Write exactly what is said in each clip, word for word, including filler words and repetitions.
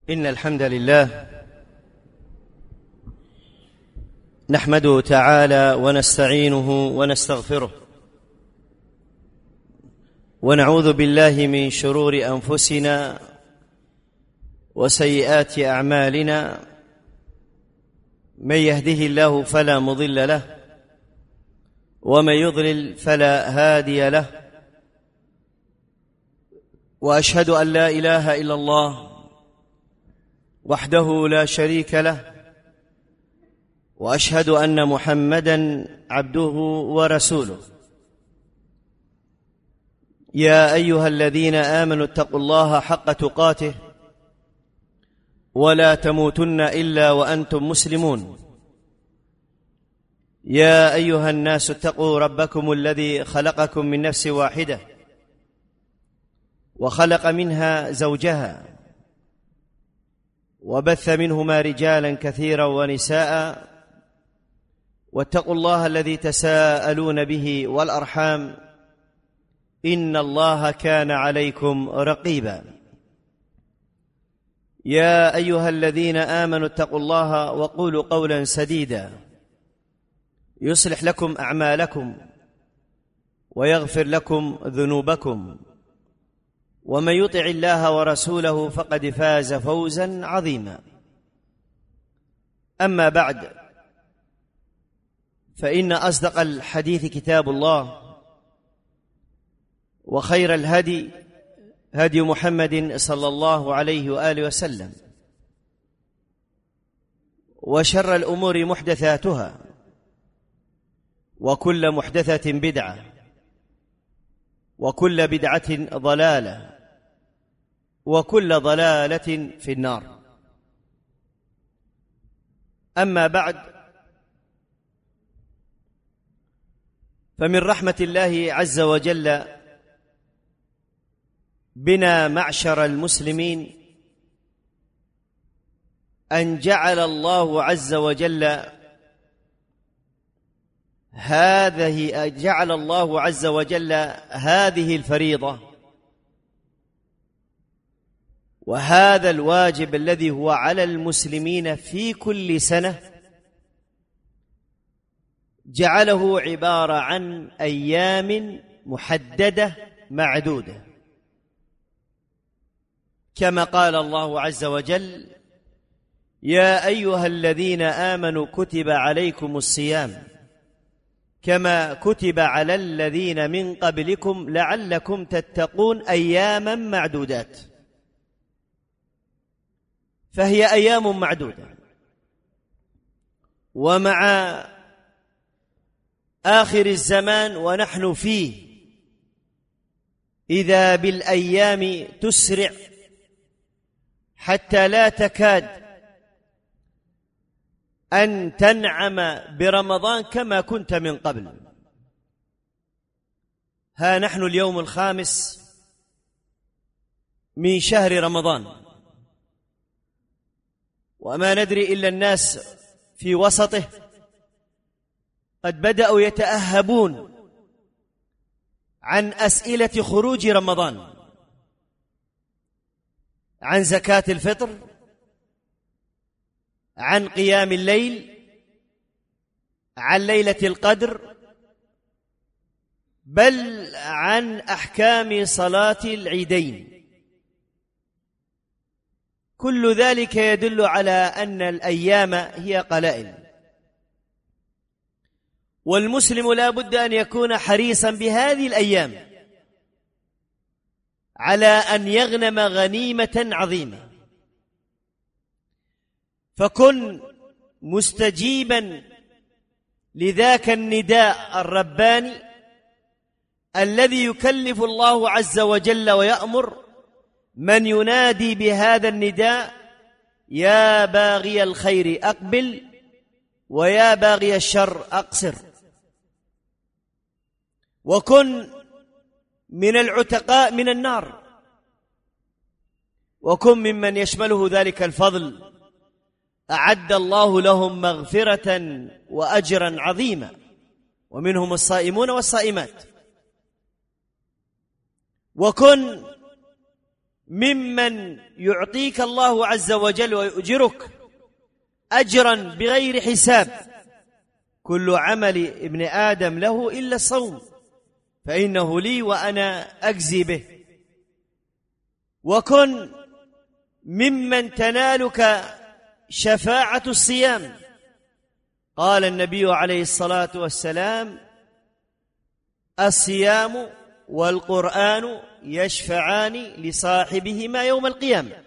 إن الحمد لله نحمده تعالى ونستعينه ونستغفره ونعوذ بالله من شرور أنفسنا وسيئات أعمالنا. من يهده الله فلا مضل له ومن يضلل فلا هادي له، وأشهد أن لا إله إلا الله وحده لا شريك له، وأشهد أن محمدًا عبده ورسوله. يا أيها الذين آمنوا اتقوا الله حق تقاته ولا تموتن إلا وأنتم مسلمون. يا أيها الناس اتقوا ربكم الذي خلقكم من نفس واحدة وخلق منها زوجها وبث منهما رجالا كثيرا ونساء، واتقوا الله الذي تساءلون به والأرحام إن الله كان عليكم رقيبا. يا أيها الذين آمنوا اتقوا الله وقولوا قولا سديدا يصلح لكم أعمالكم ويغفر لكم ذنوبكم، ومن يطع الله ورسوله فقد فاز فوزا عظيما. أما بعد، فإن أصدق الحديث كتاب الله، وخير الهدي هدي محمد صلى الله عليه وآله وسلم، وشر الأمور محدثاتها، وكل محدثة بدعة، وكل بدعة ضلالة، وكل ضلالة في النار. أما بعد، فمن رحمة الله عز وجل بنا معشر المسلمين أن جعل الله عز وجل هذه جعل الله عز وجل هذه الفريضة وهذا الواجب الذي هو على المسلمين في كل سنة، جعله عبارة عن أيام محددة معدودة، كما قال الله عز وجل: يا أيها الذين آمنوا كتب عليكم الصيام كما كتب على الذين من قبلكم لعلكم تتقون أياما معدودات. فهي أيام معدودة، ومع آخر الزمان ونحن فيه إذا بالأيام تسرع حتى لا تكاد أن تنعم برمضان كما كنت من قبل. ها نحن اليوم الخامس من شهر رمضان، وما ندري إلا الناس في وسطه قد بدأوا يتأهبون عن أسئلة خروج رمضان، عن زكاة الفطر، عن قيام الليل، عن ليلة القدر، بل عن أحكام صلاة العيدين. كل ذلك يدل على أن الأيام هي قلائل، والمسلم لا بد أن يكون حريصا بهذه الأيام على أن يغنم غنيمة عظيمة. فكن مستجيبا لذاك النداء الرباني الذي يكلف الله عز وجل ويأمر من ينادي بهذا النداء: يا باغي الخير أقبل ويا باغي الشر أقصر. وكن من العتقاء من النار، وكن ممن يشمله ذلك الفضل. أعد الله لهم مغفرة وأجرا عظيما، ومنهم الصائمون والصائمات. وكن ممن يعطيك الله عز وجل ويؤجرك أجرا بغير حساب. كل عمل ابن آدم له إلا الصوم فإنه لي وأنا أجزي به. وكن ممن تنالك شفاعة الصيام. قال النبي عليه الصلاة والسلام: الصيام والقرآن يشفعان لصاحبهما يوم القيامة.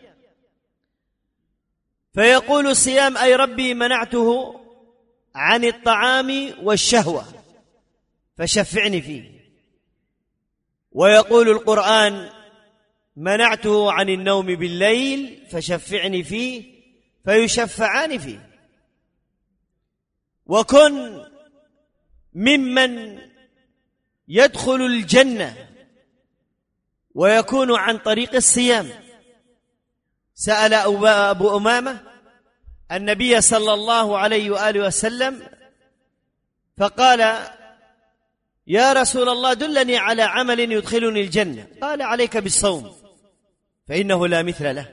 فيقول الصيام: أي ربي منعته عن الطعام والشهوة فشفعني فيه. ويقول القرآن: منعته عن النوم بالليل فشفعني فيه، فيشفعان فيه. وكن ممن يدخل الجنة ويكون عن طريق الصيام. سأل أبو أمامة النبي صلى الله عليه وآله وسلم فقال: يا رسول الله دلني على عمل يدخلني الجنة. قال: عليك بالصوم فإنه لا مثل له.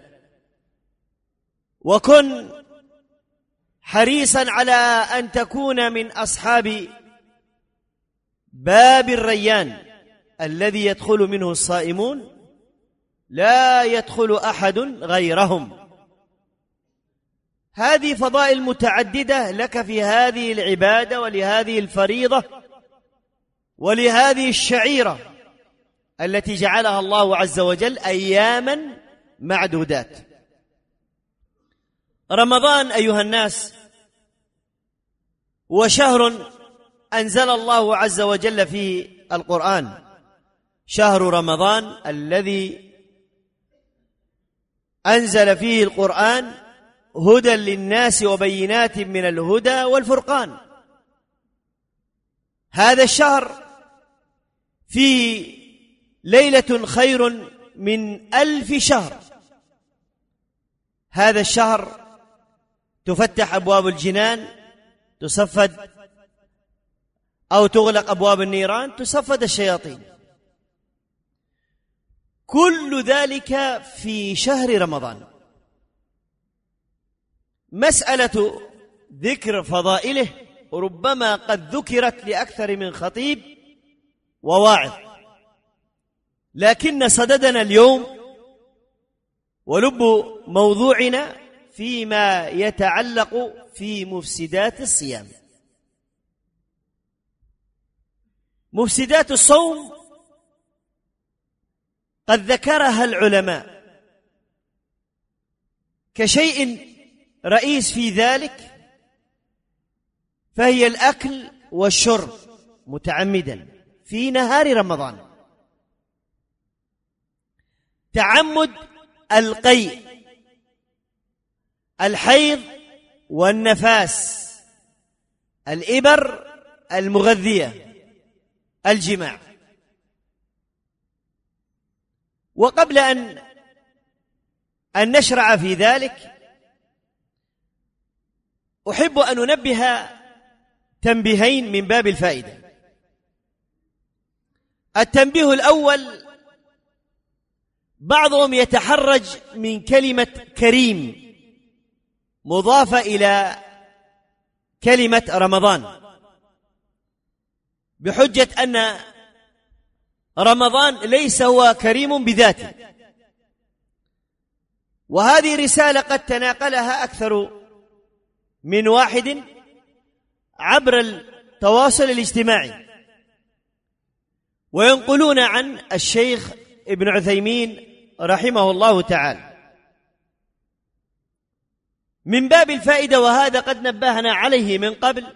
وكن حريصا على أن تكون من أصحاب باب الريان الذي يدخل منه الصائمون لا يدخل أحد غيرهم. هذه فضائل متعددة لك في هذه العبادة ولهذه الفريضة ولهذه الشعيرة التي جعلها الله عز وجل أياما معدودات. رمضان أيها الناس هو شهر أنزل الله عز وجل فيه القرآن. شهر رمضان الذي أنزل فيه القرآن هدى للناس وبينات من الهدى والفرقان. هذا الشهر فيه ليلة خير من ألف شهر. هذا الشهر تفتح أبواب الجنان، تصفد أو تغلق أبواب النيران، تصفد الشياطين. كل ذلك في شهر رمضان. مسألة ذكر فضائله ربما قد ذكرت لأكثر من خطيب وواعظ، لكن صددنا اليوم ولب موضوعنا فيما يتعلق في مفسدات الصيام. مفسدات الصوم قد ذكرها العلماء كشيء رئيس في ذلك، فهي الأكل والشرب متعمدا في نهار رمضان، تعمد القيء، الحيض والنفاس، الإبر المغذية، الجماع. وقبل أن أن نشرع في ذلك أحب أن أنبه تنبيهين من باب الفائدة. التنبيه الأول: بعضهم يتحرج من كلمة كريم مضافة إلى كلمة رمضان بحجة أن رمضان ليس هو كريم بذاته، وهذه رسالة قد تناقلها أكثر من واحد عبر التواصل الاجتماعي، وينقلون عن الشيخ ابن عثيمين رحمه الله تعالى. من باب الفائدة، وهذا قد نبهنا عليه من قبل،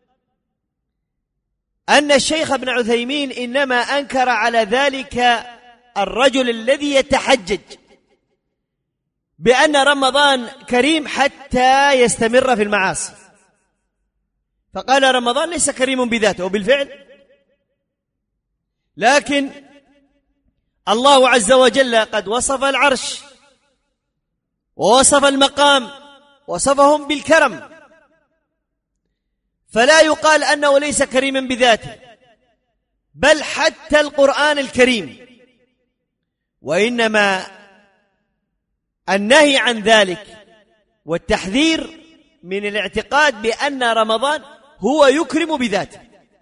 أن الشيخ ابن عثيمين إنما أنكر على ذلك الرجل الذي يتحجج بأن رمضان كريم حتى يستمر في المعاصي، فقال رمضان ليس كريم بذاته، وبالفعل لكن الله عز وجل قد وصف العرش ووصف المقام، وصفهم بالكرم، فلا يقال أنه ليس كريما بذاته، بل حتى القرآن الكريم وإنما النهي عن ذلك والتحذير من الاعتقاد بأن رمضان هو يكرم بذاته.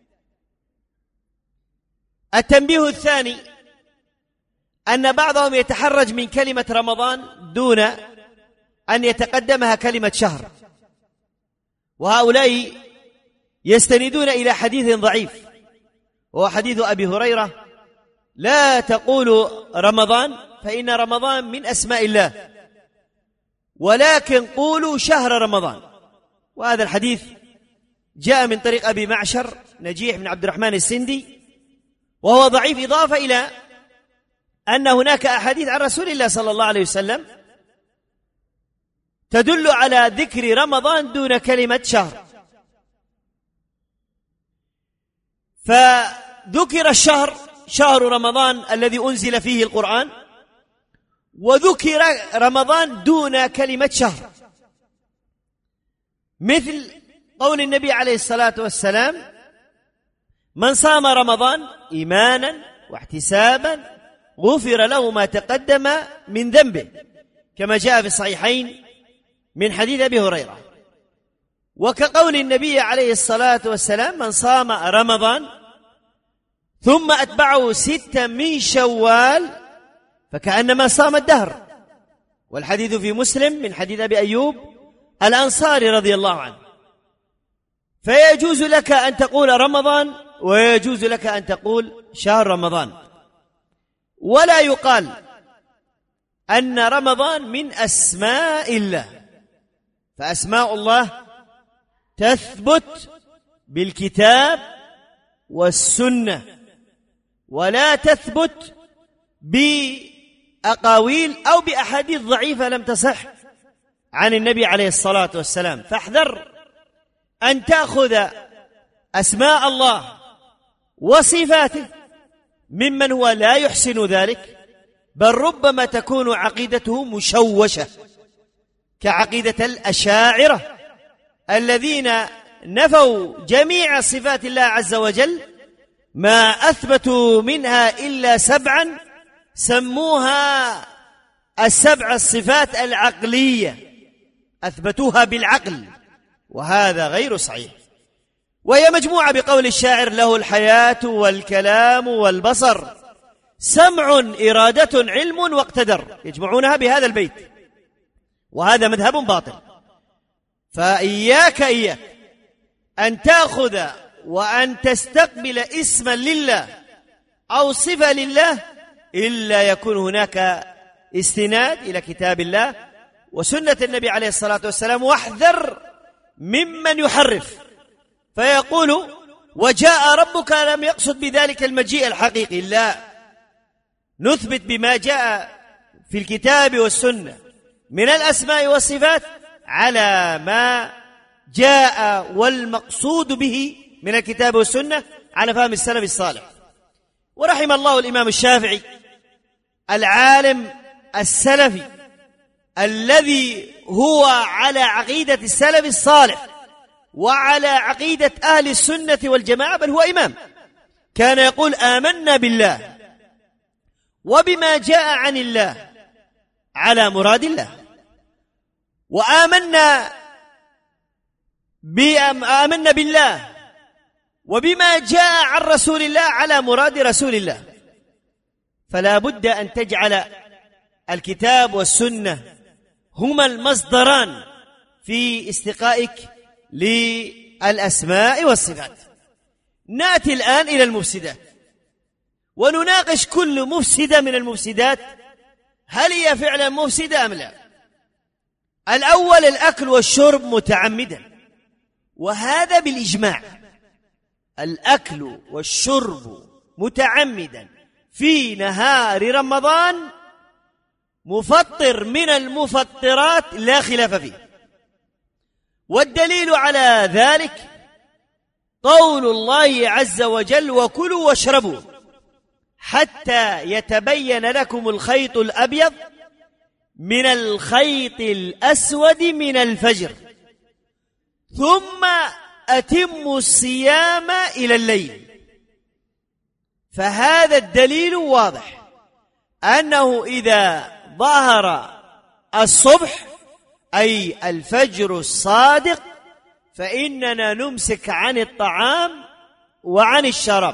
التنبيه الثاني أن بعضهم يتحرج من كلمة رمضان دون أن يتقدمها كلمة شهر، وهؤلاء يستندون إلى حديث ضعيف وهو حديث أبي هريرة: لا تقولوا رمضان فإن رمضان من أسماء الله، ولكن قولوا شهر رمضان. وهذا الحديث جاء من طريق أبي معشر نجيح بن عبد الرحمن السندي، وهو ضعيف، إضافة إلى أن هناك أحاديث عن رسول الله صلى الله عليه وسلم تدل على ذكر رمضان دون كلمة شهر. فذكر الشهر شهر رمضان الذي أنزل فيه القرآن، وذكر رمضان دون كلمة شهر، مثل قول النبي عليه الصلاة والسلام: من صام رمضان إيمانا واحتسابا غفر له ما تقدم من ذنبه، كما جاء في الصحيحين من حديث أبي هريرة. وكقول النبي عليه الصلاة والسلام: من صام رمضان ثم أتبعه ستا من شوال فكأنما صام الدهر. والحديث في مسلم من حديث أبي أيوب الأنصاري رضي الله عنه. فيجوز لك أن تقول رمضان ويجوز لك أن تقول شهر رمضان، ولا يقال أن رمضان من أسماء الله، فأسماء الله تثبت بالكتاب والسنة، ولا تثبت بأقاويل أو بأحاديث ضعيفة لم تصح عن النبي عليه الصلاة والسلام. فاحذر أن تأخذ أسماء الله وصفاته ممن هو لا يحسن ذلك، بل ربما تكون عقيدته مشوشة كعقيدة الأشاعرة الذين نفوا جميع صفات الله عز وجل، ما أثبتوا منها إلا سبعا سموها السبع الصفات العقلية، أثبتوها بالعقل، وهذا غير صحيح. وهي مجموعة بقول الشاعر: له الحياة والكلام والبصر سمع إرادة علم واقتدر، يجمعونها بهذا البيت، وهذا مذهب باطل. فإياك إياك أن تأخذ وأن تستقبل اسما لله أو صفة لله إلا يكون هناك استناد إلى كتاب الله وسنة النبي عليه الصلاة والسلام. واحذر ممن يحرف فيقول: وجاء ربك، لم يقصد بذلك المجيء الحقيقي. لا، نثبت بما جاء في الكتاب والسنة من الأسماء والصفات على ما جاء والمقصود به من الكتاب والسنة على فهم السلف الصالح. ورحم الله الإمام الشافعي العالم السلفي الذي هو على عقيدة السلف الصالح وعلى عقيدة أهل السنة والجماعة، بل هو إمام، كان يقول: آمنا بالله وبما جاء عن الله على مراد الله، وآمنا آمنا بالله وبما جاء عن رسول الله على مراد رسول الله. فلا بد أن تجعل الكتاب والسنة هما المصدران في استقائك للأسماء والصفات. نأتي الآن إلى المفسدات ونناقش كل مفسدة من المفسدات، هل هي فعلا مفسدة أم لا؟ الأول: الأكل والشرب متعمدا، وهذا بالإجماع. الأكل والشرب متعمدا في نهار رمضان مفطر من المفطرات لا خلاف فيه. والدليل على ذلك قول الله عز وجل: وكلوا واشربوا حتى يتبين لكم الخيط الأبيض من الخيط الأسود من الفجر ثم أتموا الصيام إلى الليل. فهذا الدليل واضح أنه إذا ظهر الصبح أي الفجر الصادق فإننا نمسك عن الطعام وعن الشراب.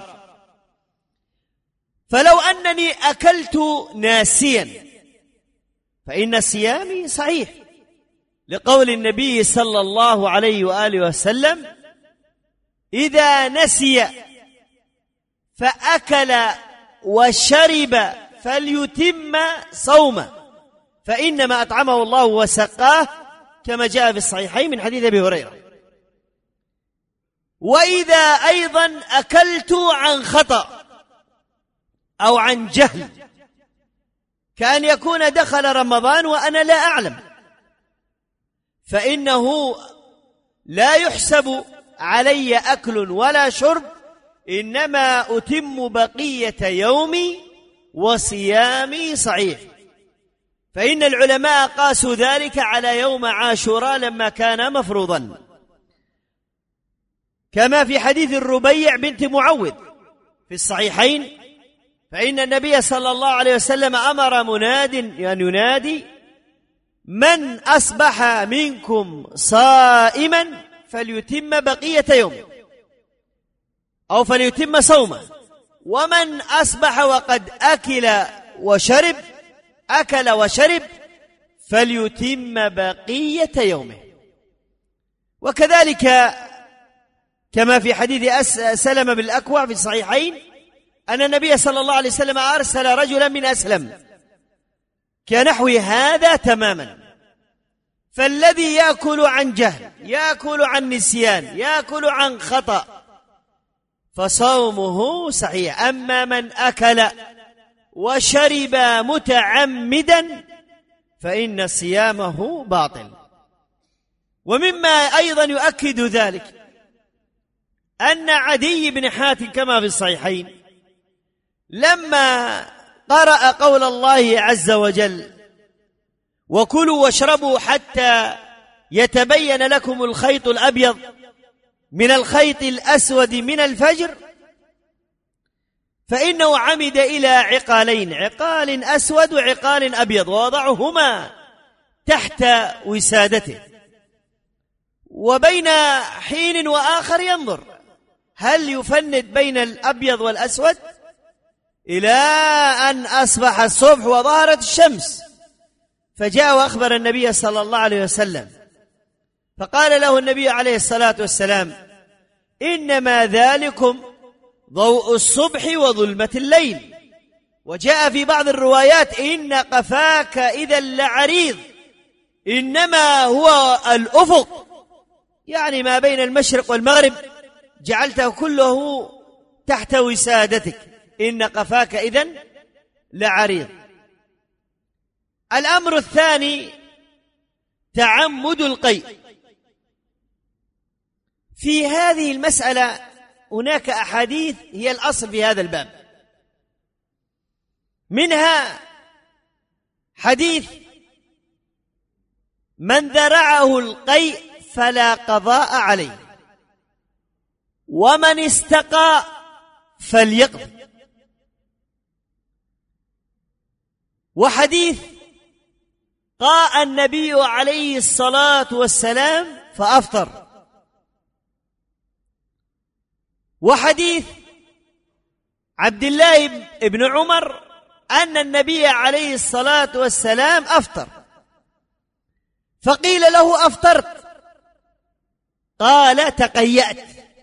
فلو أنني أكلت ناسيا فإن صيامي صحيح، لقول النبي صلى الله عليه وآله وسلم: إذا نسي فأكل وشرب فليتم صومه فإنما أطعمه الله وسقاه، كما جاء في الصحيحين من حديث أبي هريرة. وإذا أيضا أكلت عن خطأ أو عن جهل، كأن يكون دخل رمضان وأنا لا أعلم، فإنه لا يحسب علي أكل ولا شرب، إنما أتم بقية يومي وصيامي صحيح. فإن العلماء قاسوا ذلك على يوم عاشوراء لما كان مفروضا، كما في حديث الربيع بنت معوذ في الصحيحين، فإن النبي صلى الله عليه وسلم أمر مناد أن ينادي: من أصبح منكم صائما فليتم بقية يومه أو فليتم صومه، ومن أصبح وقد أكل وشرب أكل وشرب فليتم بقية يومه. وكذلك كما في حديث سلمة بالأكوع في الصحيحين أن النبي صلى الله عليه وسلم أرسل رجلا من أسلم كنحو هذا تماما. فالذي يأكل عن جهل، يأكل عن نسيان، يأكل عن خطأ، فصومه صحيح. أما من أكل وشرب متعمدا فإن صيامه باطل. ومما أيضا يؤكد ذلك أن عدي بن حاتم كما في الصحيحين لما قرأ قول الله عز وجل: وكلوا واشربوا حتى يتبين لكم الخيط الأبيض من الخيط الأسود من الفجر، فإنه عمد إلى عقالين، عقال أسود وعقال أبيض، ووضعهما تحت وسادته، وبين حين وآخر ينظر هل يفند بين الأبيض والأسود، إلى أن أصبح الصبح وظهرت الشمس. فجاء وأخبر النبي صلى الله عليه وسلم، فقال له النبي عليه الصلاة والسلام: إنما ذلكم ضوء الصبح وظلمة الليل. وجاء في بعض الروايات: إن قفاك إذا لعريض، إنما هو الأفق، يعني ما بين المشرق والمغرب جعلته كله تحت وسادتك، إن قفاك إذن لعريض. الأمر الثاني تعمد القيء. في هذه المسألة هناك أحاديث هي الأصل في هذا الباب، منها حديث: من ذرعه القيء فلا قضاء عليه، ومن استقى فليقض. وحديث: قاء النبي عليه الصلاة والسلام فأفطر. وحديث عبد الله بن عمر أن النبي عليه الصلاة والسلام أفطر، فقيل له: أفطرت؟ قال: تقيأت.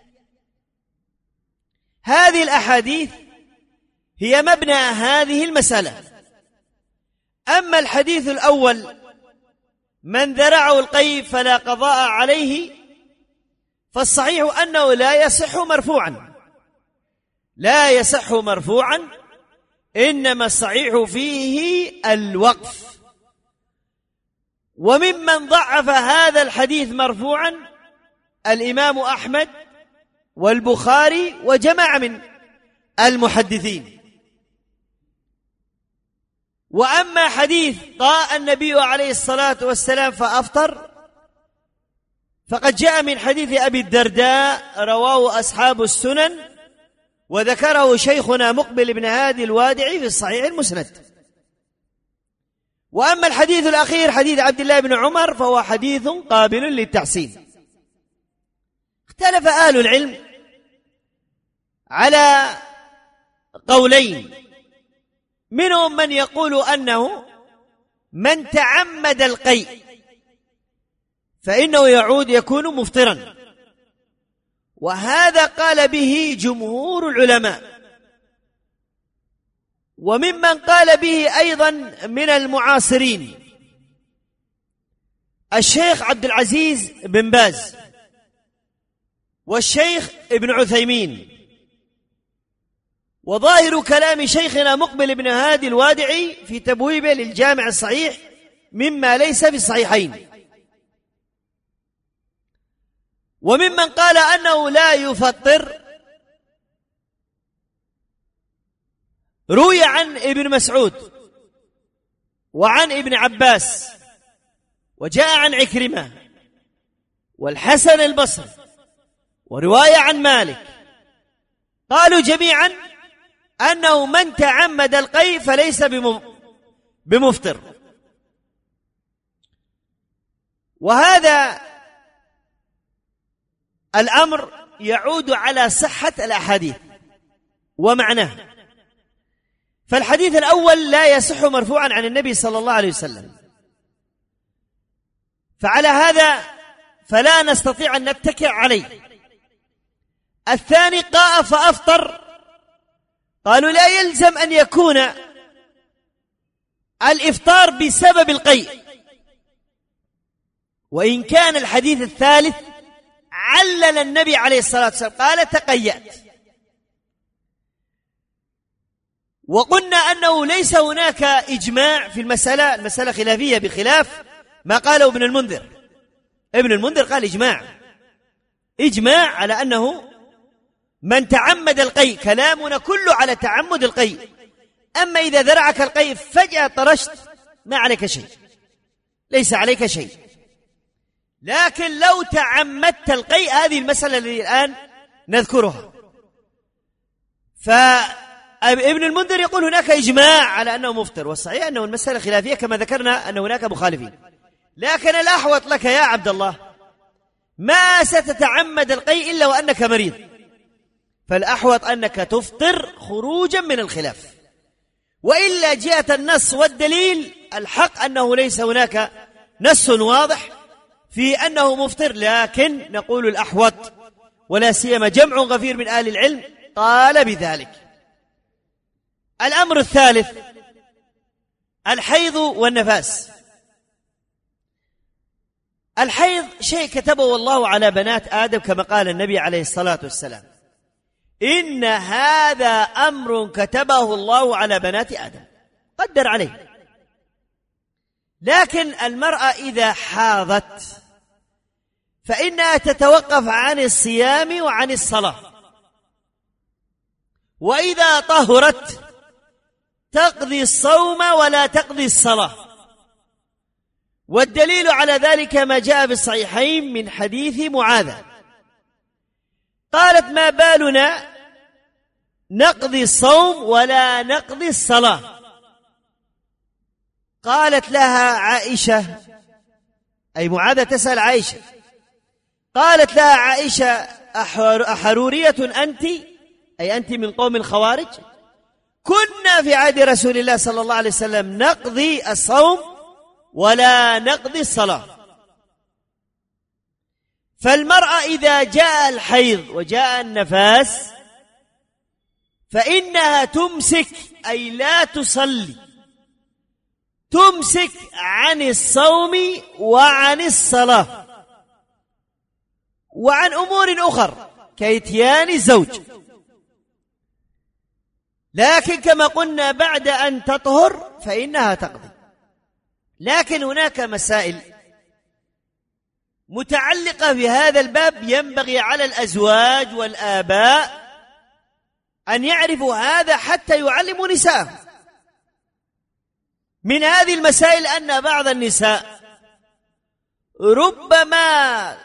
هذه الأحاديث هي مبنى هذه المسألة. أما الحديث الأول: من ذرعه القيء فلا قضاء عليه، فالصحيح أنه لا يصح مرفوعا، لا يصح مرفوعا، إنما الصحيح فيه الوقف. وممن ضعف هذا الحديث مرفوعا الإمام أحمد والبخاري وجماعة من المحدثين. وأما حديث قاء النبي عليه الصلاة والسلام فأفطر، فقد جاء من حديث أبي الدرداء رواه أصحاب السنن، وذكره شيخنا مقبل بن هادي الوادعي في الصحيح المسند. وأما الحديث الأخير حديث عبد الله بن عمر فهو حديث قابل للتحسين. اختلف أهل العلم على قولين، منهم من يقول أنه من تعمد القيء فإنه يعود يكون مفطرا، وهذا قال به جمهور العلماء. وممن قال به أيضا من المعاصرين الشيخ عبد العزيز بن باز والشيخ ابن عثيمين. وظاهر كلام شيخنا مقبل بن هادي الوادعي في تبويبه للجامع الصحيح مما ليس في الصحيحين. وممن قال أنه لا يفطر روي عن ابن مسعود وعن ابن عباس، وجاء عن عكرمة والحسن البصري، ورواية عن مالك، قالوا جميعا أنه من تعمد القيء فليس بمفطر. وهذا الأمر يعود على صحة الأحاديث ومعناه. فالحديث الأول لا يصح مرفوعا عن النبي صلى الله عليه وسلم، فعلى هذا فلا نستطيع أن نتكئ عليه. الثاني قاء فأفطر، قالوا لا يلزم أن يكون الإفطار بسبب القيء، وإن كان الحديث الثالث علل النبي عليه الصلاة والسلام قال تقيأت. وقلنا أنه ليس هناك إجماع في المسألة، المسألة خلافية بخلاف ما قاله ابن المنذر. ابن المنذر قال إجماع إجماع على أنه من تعمد القيء، كلامنا كله على تعمد القيء. أما إذا ذرعك القيء فجأة طرشت ما عليك شيء، ليس عليك شيء. لكن لو تعمدت القيء، هذه المسألة التي الآن نذكرها، فابن المنذر يقول هناك إجماع على أنه مفطر، والصحيح أنه المسألة خلافية كما ذكرنا أن هناك مخالفين. لكن الأحوط لك يا عبد الله ما ستتعمد القيء إلا وأنك مريض، فالأحوط أنك تفطر خروجا من الخلاف. وإلا جاءت النص والدليل الحق أنه ليس هناك نص واضح في أنه مفطر، لكن نقول الأحوط، ولا سيما جمع غفير من أهل العلم قال بذلك. الأمر الثالث الحيض والنفاس. الحيض شيء كتبه الله على بنات آدم كما قال النبي عليه الصلاة والسلام إن هذا أمر كتبه الله على بنات آدم، قدر عليه. لكن المرأة إذا حاضت فإنها تتوقف عن الصيام وعن الصلاة، وإذا طهرت تقضي الصوم ولا تقضي الصلاة. والدليل على ذلك ما جاء في الصحيحين من حديث معاذة قالت ما بالنا نقضي الصوم ولا نقضي الصلاة؟ قالت لها عائشة، أي معاذة تسأل عائشة، قالت لها عائشة أحرورية أنت، أي أنت من قوم الخوارج؟ كنا في عهد رسول الله صلى الله عليه وسلم نقضي الصوم ولا نقضي الصلاة. فالمرأة إذا جاء الحيض وجاء النفاس فإنها تمسك، أي لا تصلي، تمسك عن الصوم وعن الصلاة وعن أمور أخرى كإتيان الزوج. لكن كما قلنا بعد أن تطهر فإنها تقضي. لكن هناك مسائل متعلقة في هذا الباب ينبغي على الأزواج والآباء أن يعرفوا هذا حتى يعلموا نساءهم. من هذه المسائل أن بعض النساء ربما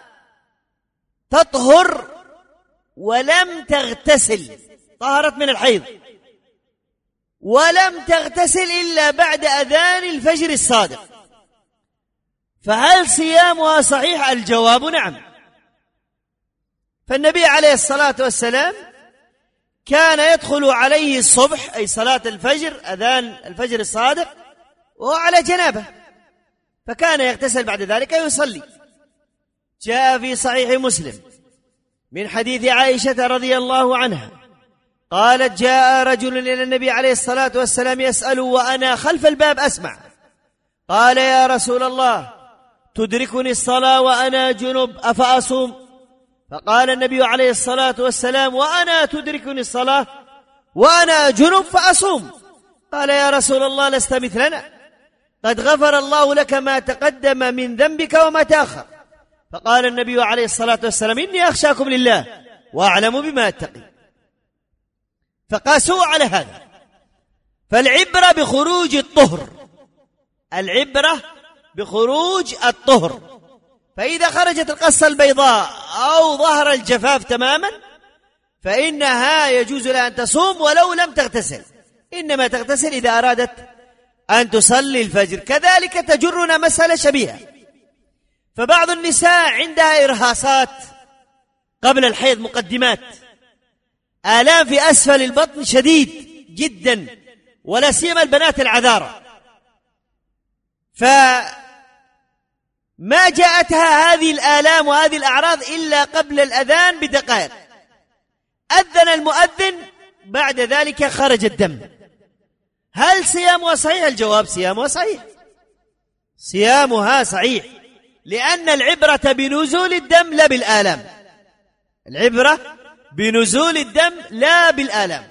تطهر ولم تغتسل، طهرت من الحيض ولم تغتسل إلا بعد أذان الفجر الصادق، فهل صيامها صحيح؟ الجواب نعم. فالنبي عليه الصلاة والسلام كان يدخل عليه الصبح، أي صلاة الفجر، أذان الفجر الصادق، وهو على جنابه، فكان يغتسل بعد ذلك يصلي. جاء في صحيح مسلم من حديث عائشة رضي الله عنها قالت: جاء رجل إلى النبي عليه الصلاة والسلام يسأل وأنا خلف الباب أسمع، قال: يا رسول الله، تدركني الصلاة وأنا جنب أفأصوم؟ فقال النبي عليه الصلاة والسلام: وأنا تدركني الصلاة وأنا جنب فأصوم. قال: يا رسول الله، لست مثلنا، قد غفر الله لك ما تقدم من ذنبك وما تأخر. فقال النبي عليه الصلاة والسلام: إني أخشاكم لله وأعلم بما أتقي. فقاسوا على هذا. فالعبرة بخروج الطهر، العبرة بخروج الطهر، فإذا خرجت القصة البيضاء أو ظهر الجفاف تماما فإنها يجوز لها أن تصوم ولو لم تغتسل، إنما تغتسل إذا أرادت أن تصلي الفجر. كذلك تجرنا مسألة شبيهة، فبعض النساء عندها إرهاصات قبل الحيض، مقدمات، آلام في أسفل البطن شديد جدا، ولا سيما البنات العذارى، فما جاءتها هذه الآلام وهذه الأعراض إلا قبل الأذان بدقائق. أذن المؤذن، بعد ذلك خرج الدم. هل صيامها صحيح؟ الجواب: صيامها صحيح، صيامها صحيح، لأن العبرة بنزول الدم لا بالآلام، العبرة بنزول الدم لا بالآلام.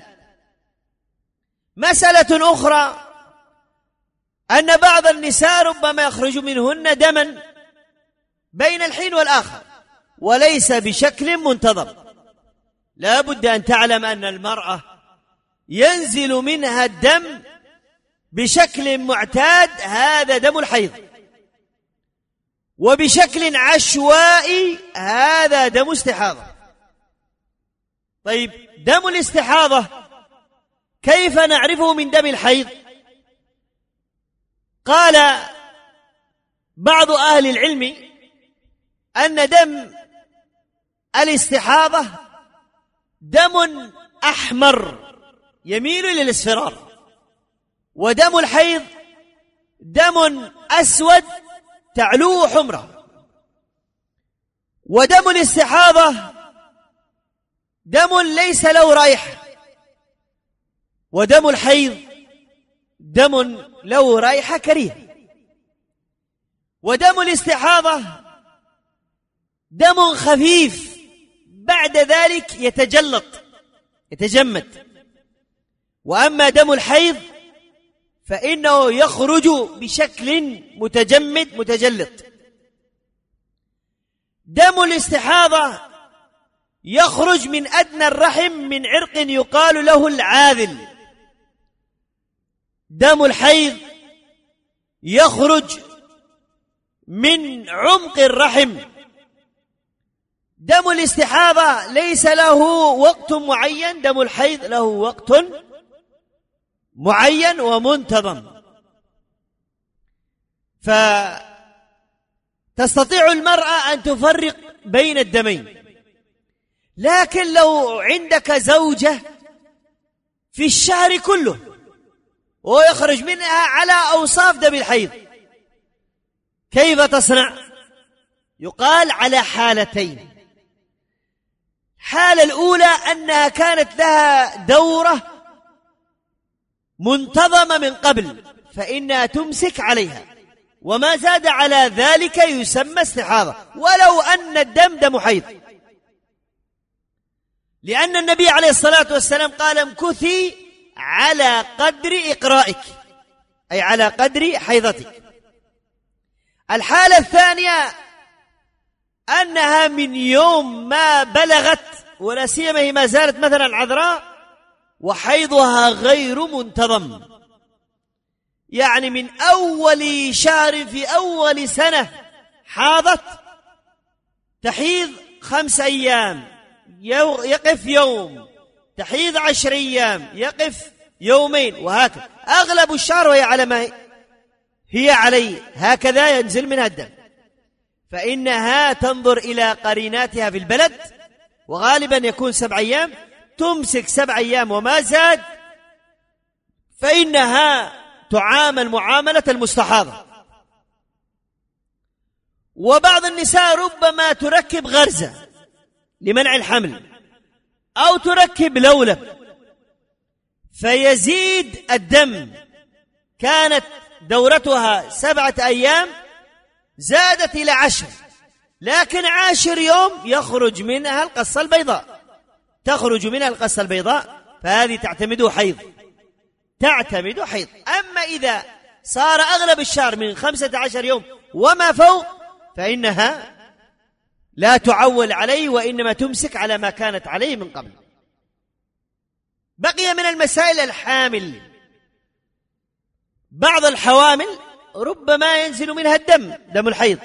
مسألة أخرى أن بعض النساء ربما يخرج منهن دما بين الحين والآخر وليس بشكل منتظم. لا بد أن تعلم أن المرأة ينزل منها الدم بشكل معتاد، هذا دم الحيض، وبشكل عشوائي هذا دم استحاضة. طيب، دم الاستحاضة كيف نعرفه من دم الحيض؟ قال بعض أهل العلم أن دم الاستحاضة دم أحمر يميل إلى الاصفرار، ودم الحيض دم أسود تعلوه حمرة. ودم الاستحاضة دم ليس له رائحة، ودم الحيض دم له رائحة كريهة. ودم الاستحاضة دم خفيف بعد ذلك يتجلط يتجمد، وأما دم الحيض فإنه يخرج بشكل متجمد متجلط. دم الاستحاضة يخرج من أدنى الرحم من عرق يقال له العاذل. دم الحيض يخرج من عمق الرحم. دم الاستحاضة ليس له وقت معين، دم الحيض له وقت معين ومنتظم. فتستطيع المرأة أن تفرق بين الدمين. لكن لو عندك زوجة في الشهر كله ويخرج منها على أوصاف دم الحيض، كيف تصنع؟ يقال على حالتين. الحالة الأولى أنها كانت لها دورة منتظمة من قبل فإنها تمسك عليها، وما زاد على ذلك يسمى استحاضة ولو أن الدم دم حيض، لأن النبي عليه الصلاة والسلام قال: امكثي على قدر إقرائك، أي على قدر حيضتك. الحالة الثانية أنها من يوم ما بلغت، ولا سيما هي ما زالت مثلا عذراء وحيضها غير منتظم، يعني من أول شهر في أول سنة حاضت، تحيض خمس أيام يقف يوم، تحيض عشر أيام يقف يومين، وهكذا أغلب الشهر وهي على ما هي عليه، هكذا ينزل منها الدم. فإنها تنظر إلى قريناتها في البلد، وغالبا يكون سبع أيام، تمسك سبع أيام وما زاد، فإنها تعامل معاملة المستحاضة. وبعض النساء ربما تركب غرزة لمنع الحمل، أو تركب لولب فيزيد الدم، كانت دورتها سبعة أيام زادت إلى عشر، لكن عاشر يوم يخرج منها القصة البيضاء، تخرج منها القصة البيضاء، فهذه تعتمد حيض، تعتمد حيض. أما إذا صار أغلب الشهر من خمسة عشر يوم وما فوق فإنها لا تعول عليه، وإنما تمسك على ما كانت عليه من قبل. بقي من المسائل الحامل، بعض الحوامل ربما ينزل منها الدم، دم الحيض،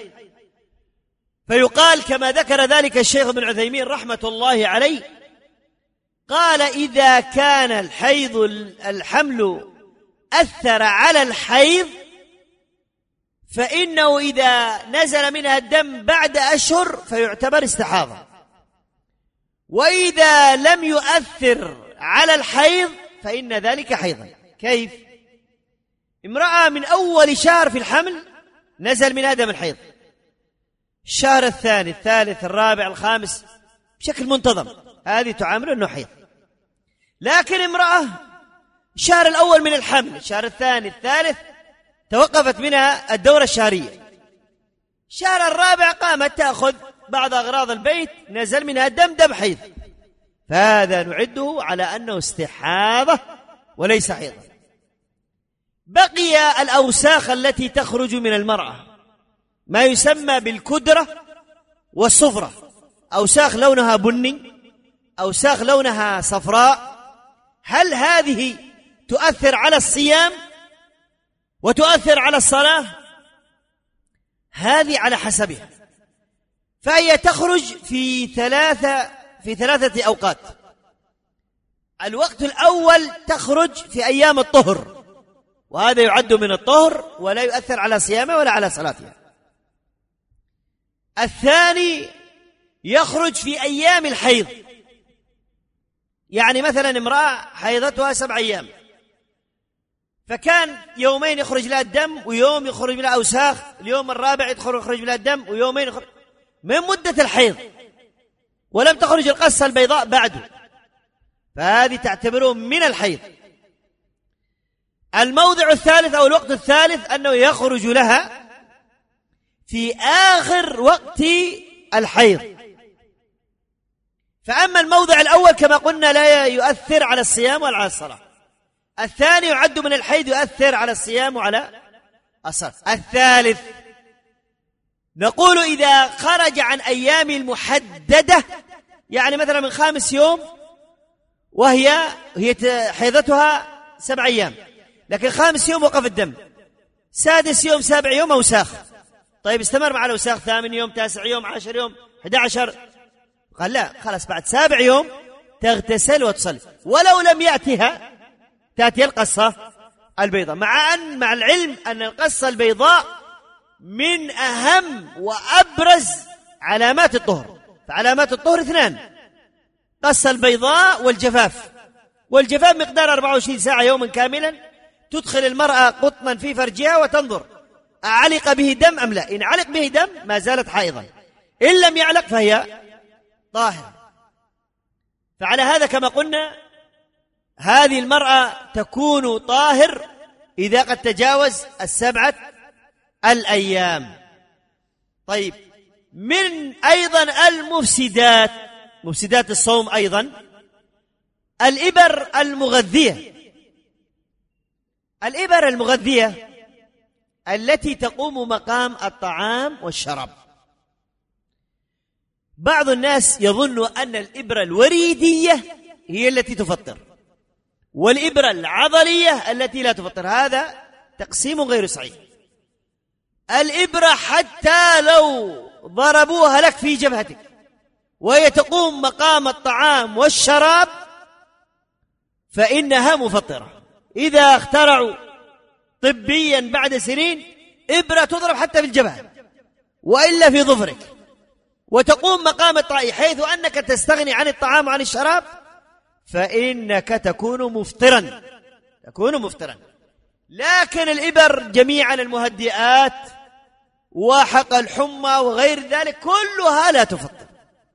فيقال كما ذكر ذلك الشيخ ابن عثيمين رحمة الله عليه، قال إذا كان الحيض الحمل أثر على الحيض فإنه إذا نزل منها الدم بعد أشهر فيعتبر استحاضة، وإذا لم يؤثر على الحيض فإن ذلك حيضا. كيف؟ امرأة من أول شهر في الحمل نزل منها دم الحيض، الشهر الثاني الثالث الرابع الخامس بشكل منتظم، هذه تعامل أنه حيض. لكن امرأة الشهر الأول من الحمل، الشهر الثاني الثالث توقفت منها الدورة الشهرية، الشهر الرابع قامت تأخذ بعض أغراض البيت، نزل منها الدم دم حيض، فهذا نعده على أنه استحاضة وليس حيضا. بقي الأوساخ التي تخرج من المرأة، ما يسمى بالكدرة والصفرة، أوساخ لونها بني، أوساخ لونها صفراء، هل هذه تؤثر على الصيام وتؤثر على الصلاة؟ هذه على حسبها، فهي تخرج في ثلاثة في ثلاثة أوقات. الوقت الأول تخرج في أيام الطهر، وهذا يعد من الطهر ولا يؤثر على صيامه ولا على صلاتها. الثاني يخرج في أيام الحيض، يعني مثلا امرأة حيضتها سبع أيام، فكان يومين يخرج لها الدم ويوم يخرج لها أوساخ، اليوم الرابع يخرج لها الدم ويومين يخرج من مدة الحيض، ولم تخرج القصة البيضاء بعده، فهذه تعتبره من الحيض. الموضع الثالث أو الوقت الثالث أنه يخرج لها في آخر وقت الحيض. فأما الموضع الأول كما قلنا لا يؤثر على الصيام ولا على الصلاة، الثاني يعد من الحيض يؤثر على الصيام وعلى الصلاة. الثالث نقول إذا خرج عن أيام المحددة، يعني مثلا من خامس يوم وهي هي حيضتها سبع أيام، لكن خامس يوم وقف الدم، سادس يوم سابع يوم أوساخ، طيب استمر مع الأوساخ ثامن يوم تاسع يوم عشر يوم أحد عشر، قال لا خلاص بعد سابع يوم تغتسل وتصلي، ولو لم يأتها تأتي القصة البيضاء، مع أن مع العلم أن القصة البيضاء من أهم وأبرز علامات الطهر. فعلامات الطهر اثنان، قصة البيضاء والجفاف، والجفاف مقدار أربعة وعشرين ساعة يوما كاملا، تدخل المرأة قطنا في فرجها وتنظر أعلق به دم أم لا، إن علق به دم ما زالت حائضا، إن لم يعلق فهي طاهر. فعلى هذا كما قلنا هذه المرأة تكون طاهر إذا قد تجاوز السبعة الأيام. طيب من أيضا المفسدات، مفسدات الصوم أيضا الإبر المغذية، الإبر المغذية التي تقوم مقام الطعام والشراب. بعض الناس يظن أن الإبرة الوريدية هي التي تفطر، والإبرة العضلية التي لا تفطر، هذا تقسيم غير صحيح. الإبرة حتى لو ضربوها لك في جبهتك وهي تقوم مقام الطعام والشراب فإنها مفطرة، إذا اخترعوا طبيا بعد سنين إبرة تضرب حتى في الجبهة وإلا في ظفرك، وتقوم مقام الطعام، حيث أنك تستغني عن الطعام وعن الشراب، فإنك تكون مفطرا تكون مفطرا. لكن الإبر جميعا المهدئات وحق الحمى وغير ذلك كلها لا تفطر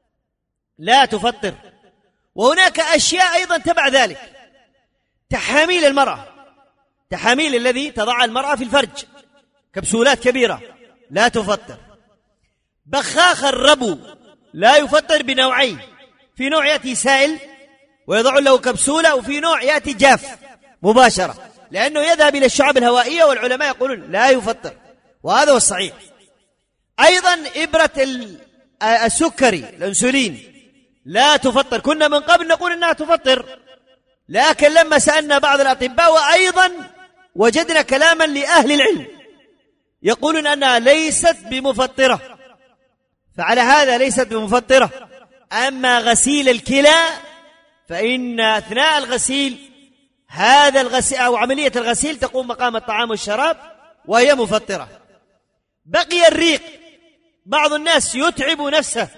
لا تفطر. وهناك أشياء أيضا تبع ذلك، تحاميل المرأة، تحاميل الذي تضع المرأة في الفرج، كبسولات كبيرة لا تفطر. بخاخ الربو لا يفطر بنوعين، في نوع يأتي سائل ويضع له كبسولة، وفي نوع يأتي جاف مباشرة، لأنه يذهب إلى الشعب الهوائية، والعلماء يقولون لا يفطر، وهذا هو الصحيح. أيضا إبرة السكري الأنسولين لا تفطر، كنا من قبل نقول إنها تفطر، لكن لما سألنا بعض الأطباء وأيضا وجدنا كلاما لأهل العلم يقولون أنها ليست بمفطرة، فعلى هذا ليست بمفطرة. أما غسيل الكلى فإن أثناء الغسيل هذا الغسيل أو عملية الغسيل تقوم مقام الطعام والشراب وهي مفطرة. بقي الريق، بعض الناس يتعب نفسه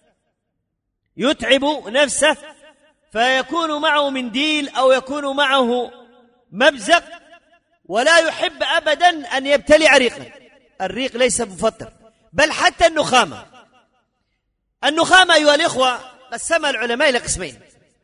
يتعب نفسه فيكون معه منديل أو يكون معه مبزق ولا يحب أبدا أن يبتلع ريقه. الريق ليس مفطر، بل حتى النخامة. النخامة أيها الإخوة قسمها العلماء إلى قسمين.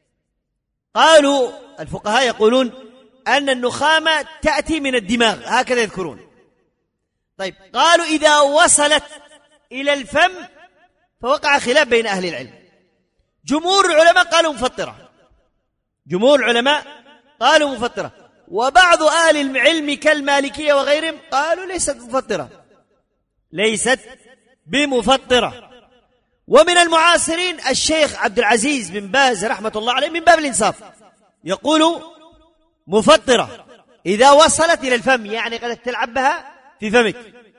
قالوا الفقهاء يقولون أن النخامة تأتي من الدماغ، هكذا يذكرون. طيب، قالوا إذا وصلت إلى الفم فوقع خلاف بين أهل العلم. جمهور العلماء قالوا مفطرة، جمهور العلماء قالوا مفطرة، وبعض أهل العلم كالمالكية وغيرهم قالوا ليست مفطرة ليست بمفطرة. ومن المعاصرين الشيخ عبد العزيز بن باز رحمة الله عليه من باب الإنصاف يقول مفطرة إذا وصلت إلى الفم، يعني قد تلعب بها في فمك.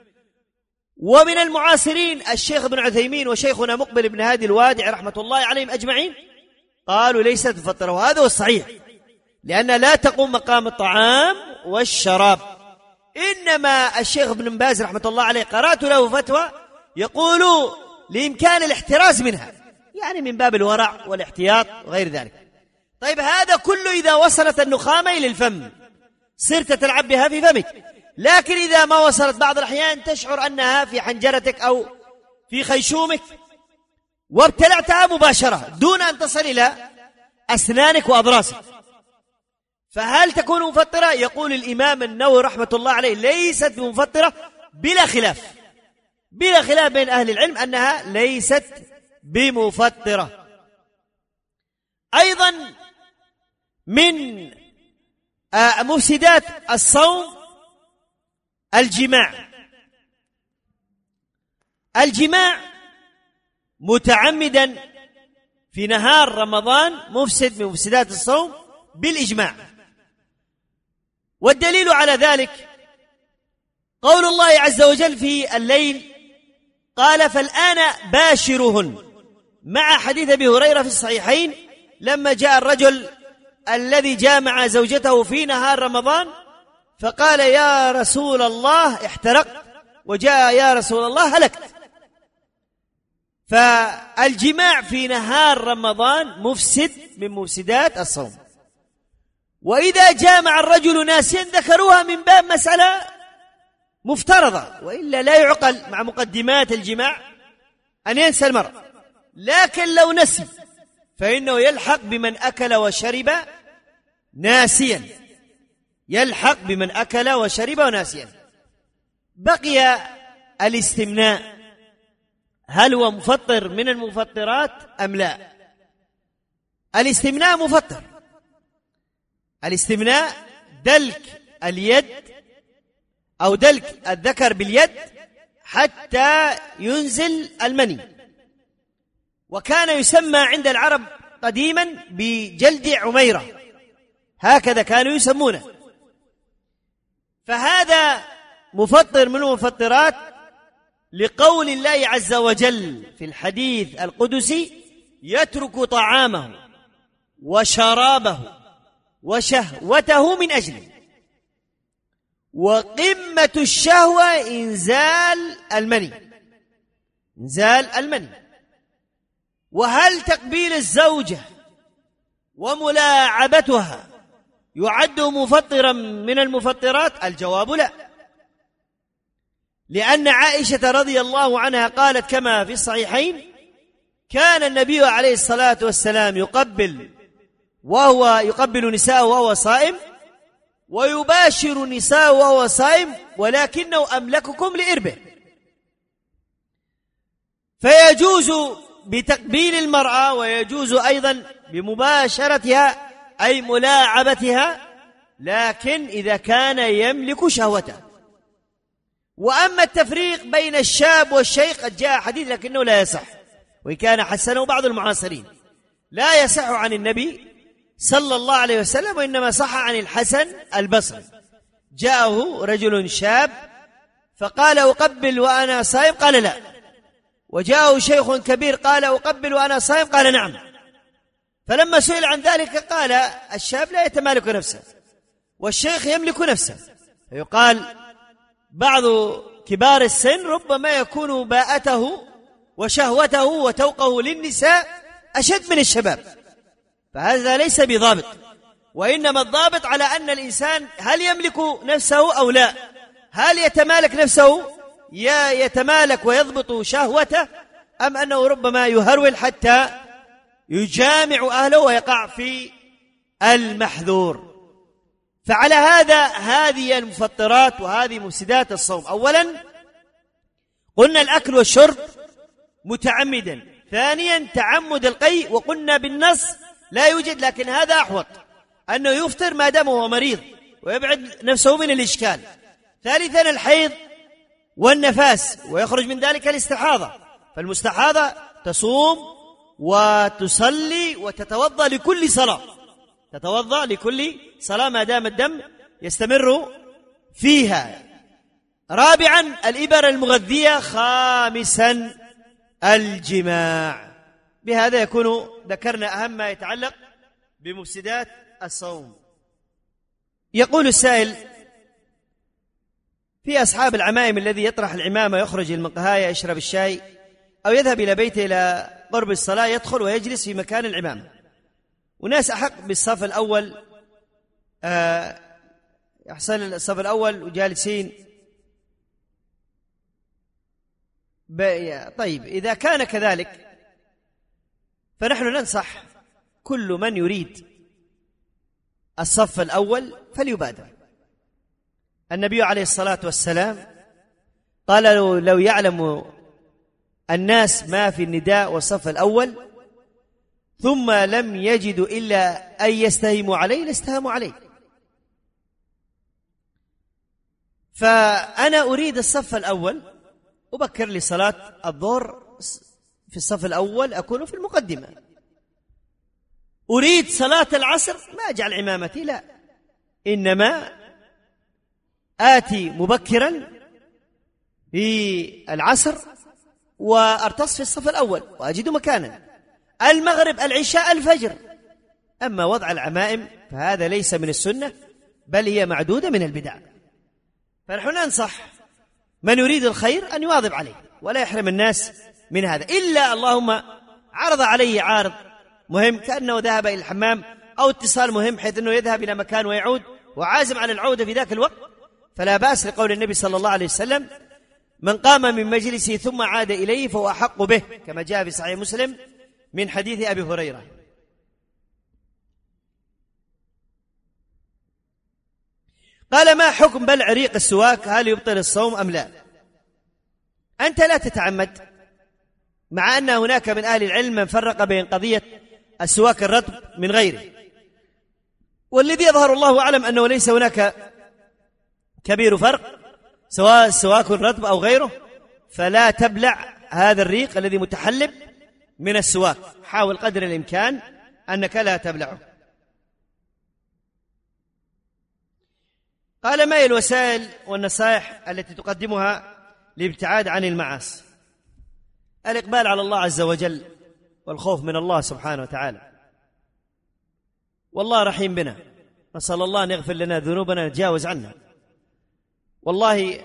ومن المعاصرين الشيخ ابن عثيمين وشيخنا مقبل بن هادي الوادع رحمة الله عليهم أجمعين قالوا ليست مفطرة، وهذا هو الصحيح، لأن لا تقوم مقام الطعام والشراب. إنما الشيخ ابن باز رحمة الله عليه قرأت له فتوى يقول لإمكان الاحتراز منها، يعني من باب الورع والاحتياط وغير ذلك. طيب، هذا كله إذا وصلت النخامة إلى الفم صرت تلعب بها في فمك، لكن إذا ما وصلت بعض الأحيان تشعر أنها في حنجرتك أو في خيشومك وابتلعتها مباشرة دون أن تصل إلى أسنانك وأضراسك، فهل تكون مفطرة؟ يقول الإمام النووي رحمة الله عليه ليست بمفطرة بلا خلاف بلا خلاف بين أهل العلم أنها ليست بمفطرة. أيضا من مفسدات الصوم الجماع. الجماع متعمدا في نهار رمضان مفسد من مفسدات الصوم بالإجماع، والدليل على ذلك قول الله عز وجل في الليل قال فالآن باشرهن، مع حديث أبي هريرة في الصحيحين لما جاء الرجل الذي جامع زوجته في نهار رمضان فقال يا رسول الله احترقت، وجاء يا رسول الله هلكت. فالجماع في نهار رمضان مفسد من مفسدات الصوم. وإذا جامع الرجل ناسيا ذكروها من باب مسألة مفترضة، وإلا لا يعقل مع مقدمات الجماع أن ينسى المرء، لكن لو نسي فإنه يلحق بمن أكل وشرب ناسيا يلحق بمن أكل وشرب ناسيا. بقي الاستمناء، هل هو مفطر من المفطرات أم لا؟ الاستمناء مفطر. الاستمناء دلك اليد أو دلك الذكر باليد حتى ينزل المني، وكان يسمى عند العرب قديما بجلد عميرة، هكذا كانوا يسمونه. فهذا مفطر من المفطرات لقول الله عز وجل في الحديث القدسي يترك طعامه وشرابه وشهوته من أجله. وقمة الشهوة إنزال المني، إنزال المني. وهل تقبيل الزوجة وملاعبتها يعد مفطرا من المفطرات؟ الجواب لا، لأن عائشة رضي الله عنها قالت كما في الصحيحين: كان النبي عليه الصلاة والسلام يقبل وهو يقبل نساءه وهو صائم، ويباشر نساءه وهو صائم، ولكنه أملككم لإربه. فيجوز بتقبيل المرأة، ويجوز أيضا بمباشرتها أي ملاعبتها، لكن إذا كان يملك شهوته. وأما التفريق بين الشاب والشيخ قد جاء حديث لكنه لا يصح، وإن كان حسنه بعض المعاصرين، لا يصح عن النبي صلى الله عليه وسلم، وإنما صح عن الحسن البصري. جاءه رجل شاب فقال: أقبل وأنا صائم؟ قال: لا. وجاءه شيخ كبير قال: أقبل وأنا صائم؟ قال: نعم. فلما سئل عن ذلك قال: الشاب لا يتمالك نفسه، والشيخ يملك نفسه. فيقال بعض كبار السن ربما يكون باءته وشهوته وتوقه للنساء أشد من الشباب، فهذا ليس بضابط، وإنما الضابط على أن الإنسان هل يملك نفسه أو لا، هل يتمالك نفسه يا يتمالك ويضبط شهوته، أم أنه ربما يهرول حتى يجامع أهله ويقع في المحذور. فعلى هذا هذه المفطرات وهذه مفسدات الصوم. أولا قلنا الأكل والشرب متعمدا، ثانيا تعمد القيء، وقلنا بالنص لا يوجد، لكن هذا أحوط أنه يفطر ما دام هو مريض ويبعد نفسه من الإشكال. ثالثا الحيض والنفاس، ويخرج من ذلك الاستحاضة، فالمستحاضة تصوم وتصلي وتتوضأ لكل صلاة، تتوضأ لكل صلاة ما دام الدم يستمر فيها. رابعا الإبر المغذية. خامسا الجماع. بهذا يكون ذكرنا أهم ما يتعلق بمفسدات الصوم. يقول السائل: في أصحاب العمائم الذي يطرح العمامة يخرج المقهاية يشرب الشاي أو يذهب إلى بيته إلى قرب الصلاة، يدخل ويجلس في مكان العمامة، وناس أحق بالصف الأول آه يحصل الصف الأول وجالسين. طيب إذا كان كذلك فنحن ننصح كل من يريد الصف الأول فليبادر. النبي عليه الصلاة والسلام قال: لو يعلم الناس ما في النداء والصف الأول ثم لم يجدوا إلا أن يستهموا عليه لاستهموا عليه. فأنا أريد الصف الأول، أبكر لصلاة الظهر في الصف الأول، أكون في المقدمة. أريد صلاة العصر، ما أجعل عمامتي، لا، إنما آتي مبكرا في العصر وأرتص في الصف الأول وأجد مكانا. المغرب، العشاء، الفجر. أما وضع العمائم فهذا ليس من السنة، بل هي معدودة من البدع. فنحن ننصح من يريد الخير أن يواظب عليه ولا يحرم الناس من هذا، إلا اللهم عرض عليه عارض مهم كأنه ذهب إلى الحمام، أو اتصال مهم حيث أنه يذهب إلى مكان ويعود وعازم على العودة في ذاك الوقت، فلا بأس، لقول النبي صلى الله عليه وسلم: من قام من مجلسه ثم عاد إليه فهو أحق به، كما جاء في صحيح مسلم من حديث أبي هريرة. قال: ما حكم بلع ريق السواك؟ هل يبطل الصوم أم لا؟ أنت لا تتعمد، مع أن هناك من أهل العلم من فرق بين قضية السواك الرطب من غيره، والذي يظهر الله أعلم أنه ليس هناك كبير فرق، سواء السواك الرطب أو غيره، فلا تبلع هذا الريق الذي متحلب من السواك، حاول قدر الإمكان أنك لا تبلعه. قال: ما هي الوسائل والنصائح التي تقدمها لابتعاد عن المعاصي؟ الإقبال على الله عز وجل والخوف من الله سبحانه وتعالى، والله رحيم بنا، نسأل الله أن يغفر لنا ذنوبنا نتجاوز عنها. والله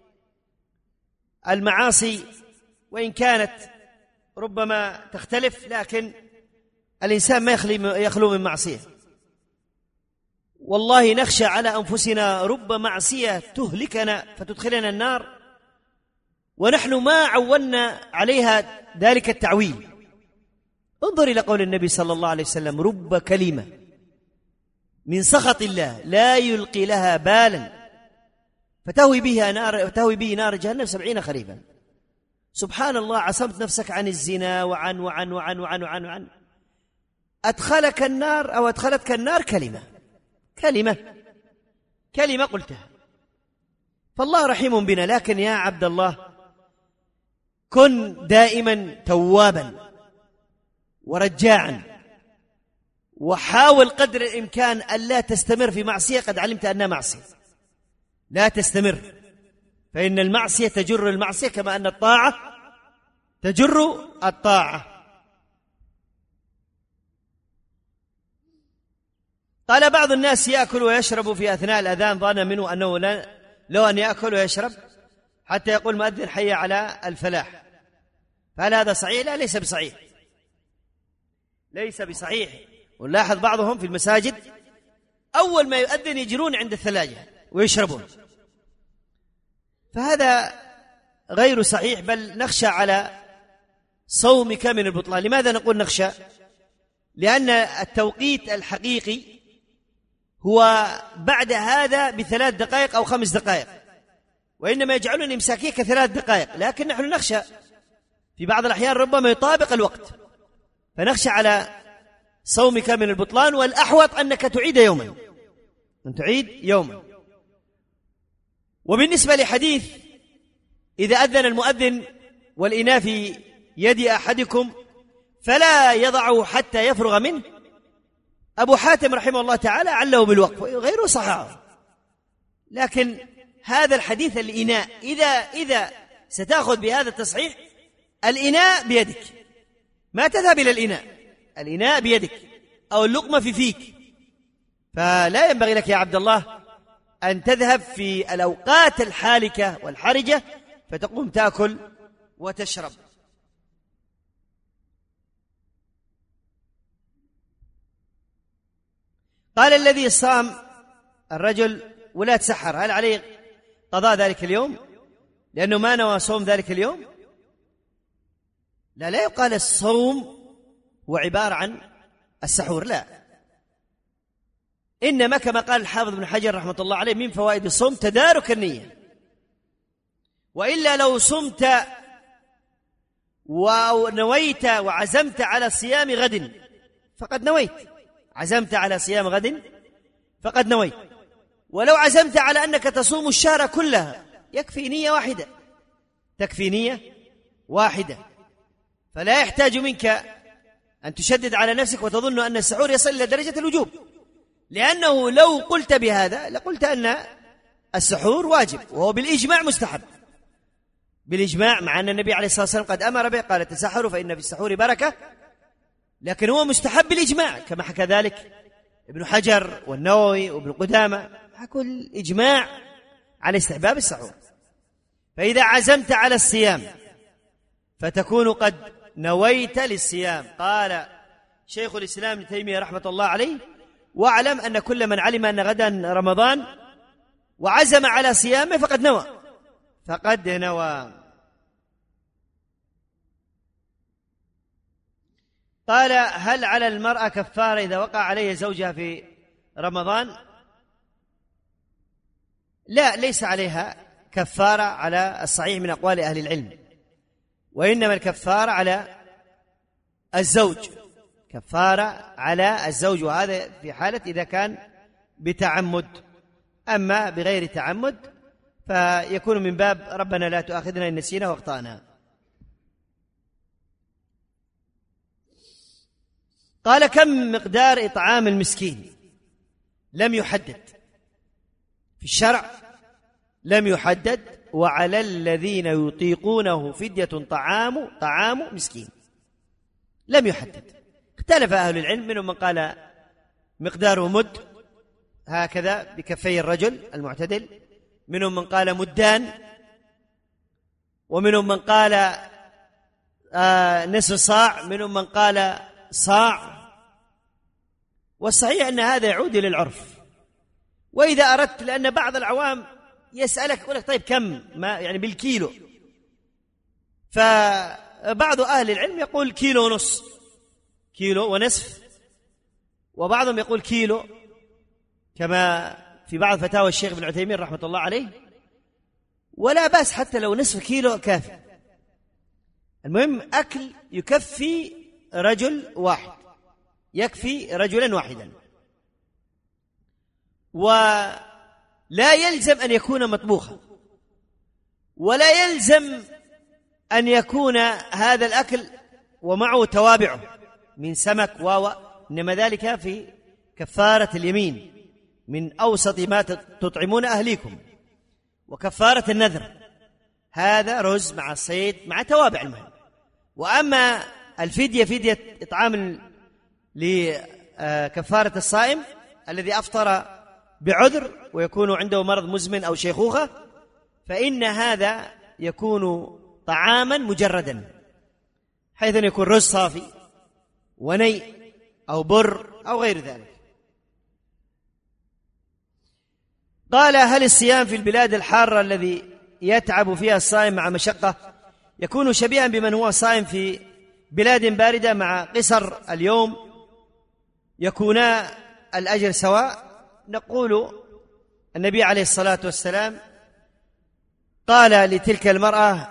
المعاصي وإن كانت ربما تختلف، لكن الإنسان ما يخلو من معصية. والله نخشى على أنفسنا رب معصية تهلكنا فتدخلنا النار ونحن ما عولنا عليها ذلك التعويل. انظر إلى قول النبي صلى الله عليه وسلم: رب كلمة من سخط الله لا يلقي لها بالا فتهوي بها نار فتهوي به نار جهنم سبعين خريفا. سبحان الله، عصمت نفسك عن الزنا وعن وعن وعن وعن وعن, وعن. أدخلك النار أو أدخلتك النار كلمة كلمة كلمة قلتها. فالله رحيم بنا. لكن يا عبد الله، كن دائما توابا ورجاعا، وحاول قدر الإمكان ألا تستمر في معصية قد علمت أنها معصية. لا تستمر، فإن المعصية تجر المعصية كما أن الطاعة تجر الطاعة. قال بعض الناس يأكل ويشرب في أثناء الأذان ظن منه أنه لا لو أن يأكل ويشرب حتى يقول مؤذن حي على الفلاح، فهل هذا صحيح؟ لا، ليس بصحيح، ليس بصحيح. ونلاحظ بعضهم في المساجد أول ما يؤذن يجرون عند الثلاجة ويشربون، فهذا غير صحيح، بل نخشى على صومك من البطلان. لماذا نقول نخشى؟ لأن التوقيت الحقيقي هو بعد هذا بثلاث دقائق أو خمس دقائق، وإنما يجعلون إمساكية كثلاث دقائق، لكن نحن نخشى في بعض الأحيان ربما يطابق الوقت، فنخشى على صومك من البطلان. والأحوط أنك تعيد يوما أن تعيد يوما. وبالنسبة لحديث إذا أذن المؤذن والإناء في يد أحدكم فلا يضعه حتى يفرغ منه، أبو حاتم رحمه الله تعالى عله بالوقف غيره صحيح، لكن هذا الحديث الإناء إذا إذا ستأخذ بهذا التصحيح، الإناء بيدك، ما تذهب إلى الإناء، الإناء بيدك أو اللقمة في فيك، فلا ينبغي لك يا عبد الله أن تذهب في الأوقات الحالكة والحرجة فتقوم تأكل وتشرب. قال الذي صام الرجل ولا تسحر، هل عليه قضاء ذلك اليوم لأنه ما نوى صوم ذلك اليوم؟ لا، لا يقال الصوم هو عبارة عن السحور، لا، إنما كما قال الحافظ ابن حجر رحمة الله عليه من فوائد الصوم تدارك النية، وإلا لو صمت ونويت وعزمت على صيام غد فقد نويت، عزمت على صيام غد فقد نويت. ولو عزمت على أنك تصوم الشهر كلها يكفي نية واحدة، تكفي نية واحدة، فلا يحتاج منك أن تشدد على نفسك وتظن أن السحور يصل إلى درجة الوجوب، لأنه لو قلت بهذا لقلت أن السحور واجب وهو بالإجماع مستحب، بالإجماع، مع أن النبي عليه الصلاة والسلام قد أمر به، قال تسحروا فإن في السحور بركة، لكن هو مستحب بالإجماع كما حكى ذلك ابن حجر والنووي وابن قدامة، حكوا الإجماع على استحباب السحور. فإذا عزمت على الصيام فتكون قد نويت للصيام. قال شيخ الإسلام ابن تيمية رحمة الله عليه: واعلم أن كل من علم أن غدا رمضان وعزم على صيامه فقد نوى فقد نوى. قال: هل على المرأة كفارة إذا وقع عليها زوجها في رمضان؟ لا، ليس عليها كفارة على الصحيح من أقوال أهل العلم، وإنما الكفارة على الزوج، كفارة على الزوج، وهذا في حالة إذا كان بتعمد، أما بغير تعمد فيكون من باب ربنا لا تؤاخذنا إن نسينا واخطأنا. قال: كم مقدار إطعام المسكين؟ لم يحدد في الشرع، لم يحدد، وعلى الذين يطيقونه فدية طعام طعام مسكين، لم يحدد. اختلف أهل العلم، منهم من قال مقداره مد هكذا بكفي الرجل المعتدل، منهم من قال مدان، ومنهم من قال آه نصف صاع، منهم من قال صاع. والصحيح أن هذا يعود إلى العرف. وإذا أردت، لأن بعض العوام يسألك يقول لك طيب كم، ما يعني بالكيلو، فبعض أهل العلم يقول كيلو ونص، كيلو ونصف، وبعضهم يقول كيلو، كما في بعض فتاوى الشيخ ابن عثيمين رحمة الله عليه. ولا بأس حتى لو نصف كيلو كافي، المهم أكل يكفي رجل واحد، يكفي رجلا واحدا. ولا يلزم أن يكون مطبوخا، ولا يلزم أن يكون هذا الأكل ومعه توابعه من سمك واو، إنما ذلك في كفارة اليمين، من أوسط ما تطعمون أهليكم. وكفارة النذر هذا رز مع صيد مع توابع المهم. وأما الفدية، فدية إطعام لكفارة الصائم الذي أفطر بعذر ويكون عنده مرض مزمن أو شيخوخة، فإن هذا يكون طعاما مجردا، حيث أن يكون رز صافي وني أو بر أو غير ذلك. قال: هل الصيام في البلاد الحارة الذي يتعب فيها الصائم مع مشقة يكون شبيها بمن هو صائم في بلاد باردة مع قصر اليوم يكونا الأجر سواء؟ نقول النبي عليه الصلاة والسلام قال لتلك المرأة: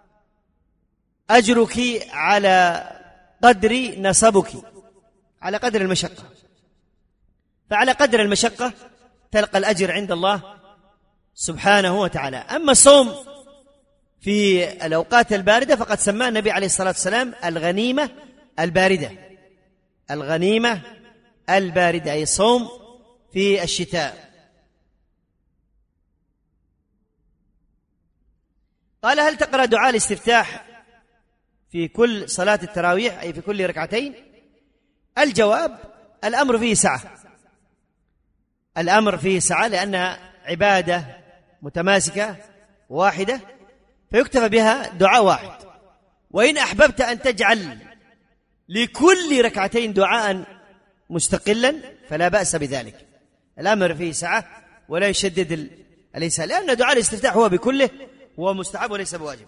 أجرك على قدر نصبك، على قدر المشقة، فعلى قدر المشقة تلقى الأجر عند الله سبحانه وتعالى. أما الصوم في الأوقات الباردة فقد سماه النبي عليه الصلاة والسلام الغنيمة الباردة، الغنيمة الباردة أي صوم في الشتاء. قال: هل تقرأ دعاء الاستفتاح في كل صلاة التراويح أي في كل ركعتين؟ الجواب: الأمر فيه سعة، الأمر فيه سعة، لأنها عبادة متماسكة واحدة فيكتفى بها دعاء واحد. وإن أحببت أن تجعل لكل ركعتين دعاء مستقلا فلا بأس بذلك، الأمر فيه سعة ولا يشدد الإنسان، لأن دعاء الاستفتاح هو بكله هو مستحب وليس بواجب.